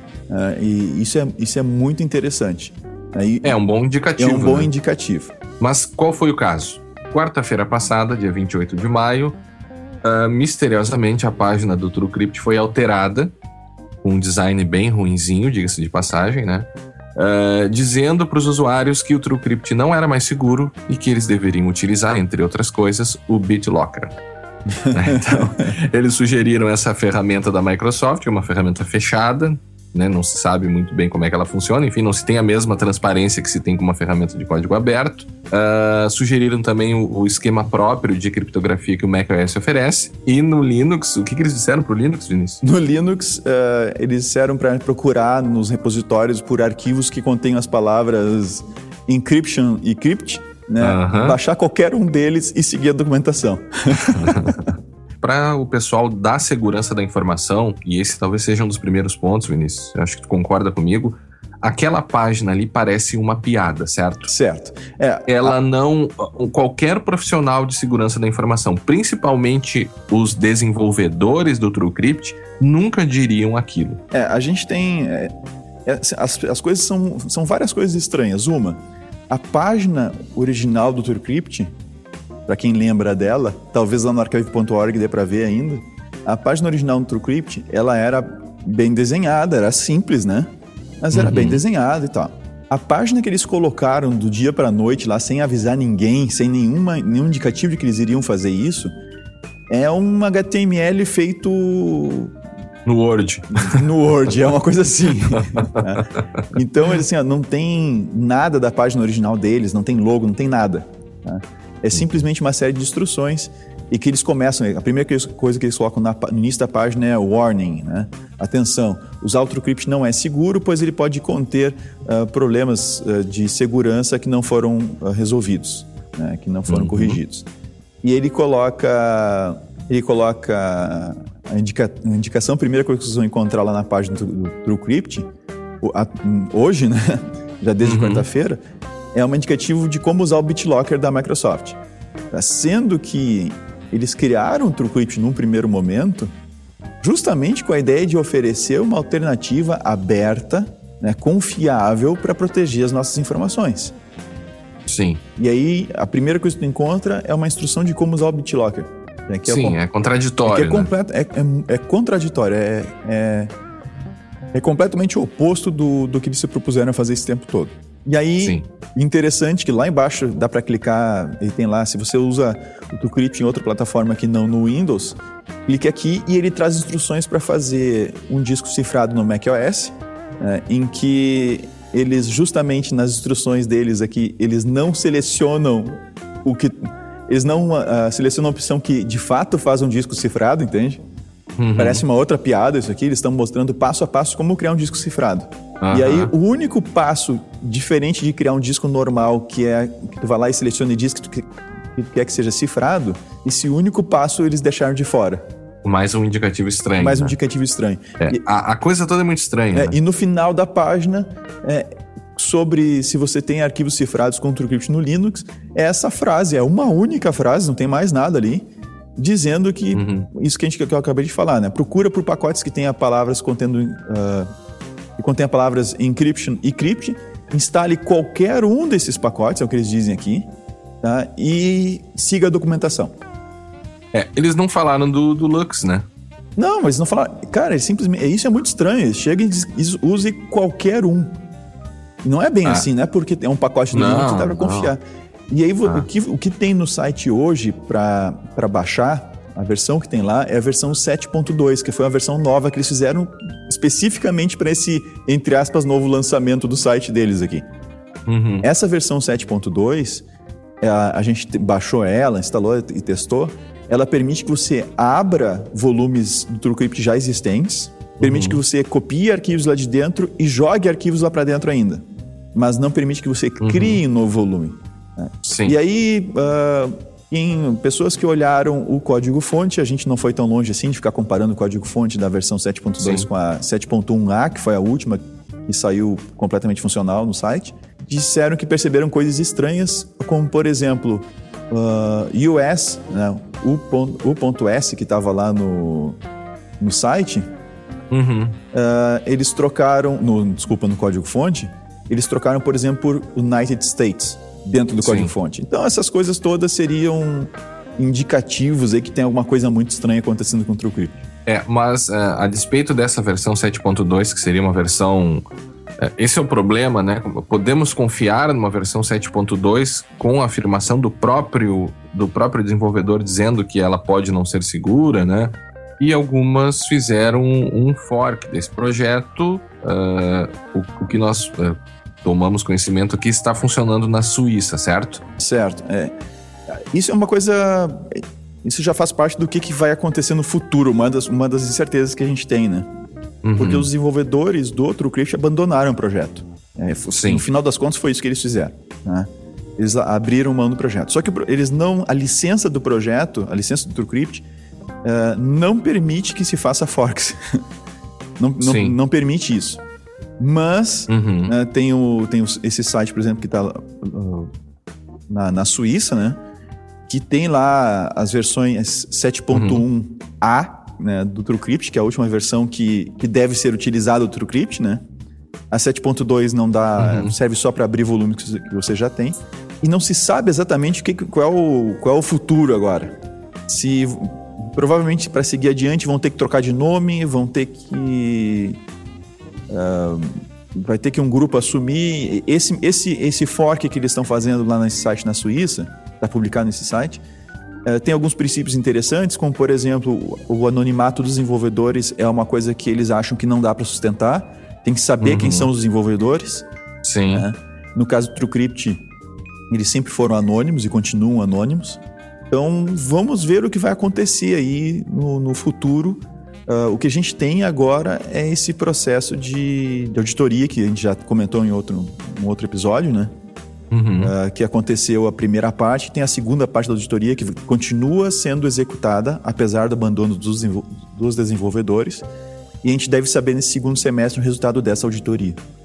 e isso é muito interessante. É um bom indicativo. É um bom indicativo. Mas qual foi o caso? Quarta-feira passada, dia 28 de maio, misteriosamente a página do TrueCrypt foi alterada, com um design bem ruinzinho, diga-se de passagem, né? Dizendo para os usuários que o TrueCrypt não era mais seguro e que eles deveriam utilizar, entre outras coisas, o BitLocker. Então, eles sugeriram essa ferramenta da Microsoft, uma ferramenta fechada, né? Não se sabe muito bem como é que ela funciona, enfim, não se tem a mesma transparência que se tem com uma ferramenta de código aberto. Sugeriram também o esquema próprio de criptografia que o macOS oferece. E no Linux, o que eles disseram pro Linux, Vinícius? No Linux, eles disseram para procurar nos repositórios por arquivos que contêm as palavras encryption e crypt, né? Baixar qualquer um deles e seguir a documentação. Para o pessoal da segurança da informação, e esse talvez seja um dos primeiros pontos, Vinícius, eu acho que tu concorda comigo, aquela página ali parece uma piada, certo? Certo. Qualquer profissional de segurança da informação, principalmente os desenvolvedores do TrueCrypt, nunca diriam aquilo. A gente tem... as coisas são várias coisas estranhas. A página original do TrueCrypt, para quem lembra dela, talvez lá no archive.org dê para ver ainda, a página original do TrueCrypt, ela era bem desenhada, era simples, né? Mas era bem desenhada e tal. A página que eles colocaram do dia para a noite lá, sem avisar ninguém, sem nenhum indicativo de que eles iriam fazer isso, é um HTML feito... No Word. No Word, é uma coisa assim. Então, assim, não tem nada da página original deles, não tem logo, não tem nada. É simplesmente uma série de instruções e que eles começam, a primeira coisa que eles colocam no início da página é warning, né? Atenção, usar o TrueCrypt não é seguro, pois ele pode conter problemas de segurança que não foram resolvidos, né? Que não foram corrigidos. E ele coloca a indicação, a primeira coisa que vocês vão encontrar lá na página do TrueCrypt, hoje, né? Já desde quarta-feira, é um indicativo de como usar o BitLocker da Microsoft. Sendo que eles criaram o TrueCrypt num primeiro momento, justamente com a ideia de oferecer uma alternativa aberta, né, confiável para proteger as nossas informações. Sim. E aí, a primeira coisa que tu encontra é uma instrução de como usar o BitLocker. Né, que é contraditório. É contraditório. É completamente o oposto do que eles se propuseram a fazer esse tempo todo. E aí, interessante que lá embaixo dá para clicar, e tem lá, se você usa o TrueCrypt em outra plataforma que não no Windows, clique aqui e ele traz instruções para fazer um disco cifrado no macOS, em que eles, justamente nas instruções deles aqui, eles não selecionam eles não selecionam a opção que de fato faz um disco cifrado, entende? Parece uma outra piada isso aqui, eles estão mostrando passo a passo como criar um disco cifrado. E aí, o único passo diferente de criar um disco normal, que tu vai lá e seleciona e diz que tu quer que seja cifrado, esse único passo eles deixaram de fora. Mais um indicativo estranho. Mais um indicativo estranho. A coisa toda é muito estranha. Né? E no final da página, sobre se você tem arquivos cifrados com o TrueCrypt no Linux, é essa frase, é uma única frase, não tem mais nada ali, dizendo que, isso que eu acabei de falar, né? Procura por pacotes que tenha palavras contendo... que contém as palavras encryption e crypt, instale qualquer um desses pacotes, é o que eles dizem aqui, tá? E siga a documentação. Eles não falaram do Lux, né? Não, mas não falaram. Cara, simplesmente, isso é muito estranho. Eles chegam e dizem, use qualquer um. Não é bem assim, não é porque é um pacote do Linux que dá pra confiar. E aí, o que tem no site hoje para baixar, a versão que tem lá é a versão 7.2, que foi uma versão nova que eles fizeram especificamente para esse, entre aspas, novo lançamento do site deles aqui. Essa versão 7.2, a gente baixou ela, instalou e testou. Ela permite que você abra volumes do TrueCrypt já existentes, permite que você copie arquivos lá de dentro e jogue arquivos lá para dentro ainda, mas não permite que você crie um novo volume. Né? Sim. E aí... em pessoas que olharam o código-fonte, a gente não foi tão longe assim de ficar comparando o código-fonte da versão 7.2 com a 7.1a, que foi a última que saiu completamente funcional no site, disseram que perceberam coisas estranhas, como, por exemplo, US, né, U.S, que estava lá no site, eles trocaram, no código-fonte, eles trocaram, por exemplo, por United States, dentro do código-fonte. Então, essas coisas todas seriam indicativos aí que tem alguma coisa muito estranha acontecendo com o TrueCrypt. Mas a despeito dessa versão 7.2, que seria uma versão... esse é o problema, né? Podemos confiar numa versão 7.2 com a afirmação do próprio desenvolvedor dizendo que ela pode não ser segura, né? E algumas fizeram um fork desse projeto, o que nós... tomamos conhecimento que está funcionando na Suíça, certo? Certo. Isso é uma coisa... Isso já faz parte do que vai acontecer no futuro, uma das incertezas que a gente tem, né? Porque os desenvolvedores do TrueCrypt abandonaram o projeto. No final das contas, foi isso que eles fizeram. Né? Eles abriram mão do projeto. Só que eles não... A licença do projeto, a licença do TrueCrypt, não permite que se faça forks. Não permite isso. Mas tem esse site, por exemplo, que está na Suíça, né? Que tem lá as versões 7.1a, né, do TrueCrypt, que é a última versão que deve ser utilizada do TrueCrypt, né? A 7.2 não dá, serve só para abrir volume que você já tem. E não se sabe exatamente qual é o futuro agora. Provavelmente, para seguir adiante, vão ter que trocar de nome, vão ter que... vai ter que um grupo assumir esse fork que eles estão fazendo lá nesse site na Suíça, está publicado nesse site, tem alguns princípios interessantes, como por exemplo o anonimato dos desenvolvedores é uma coisa que eles acham que não dá para sustentar, tem que saber quem são os desenvolvedores. Sim. No caso do TrueCrypt, eles sempre foram anônimos e continuam anônimos. Então, vamos ver o que vai acontecer aí no futuro. O que a gente tem agora é esse processo de auditoria, que a gente já comentou em um outro episódio, né? Que aconteceu a primeira parte, tem a segunda parte da auditoria que continua sendo executada, apesar do abandono dos desenvolvedores, e a gente deve saber nesse segundo semestre o resultado dessa auditoria.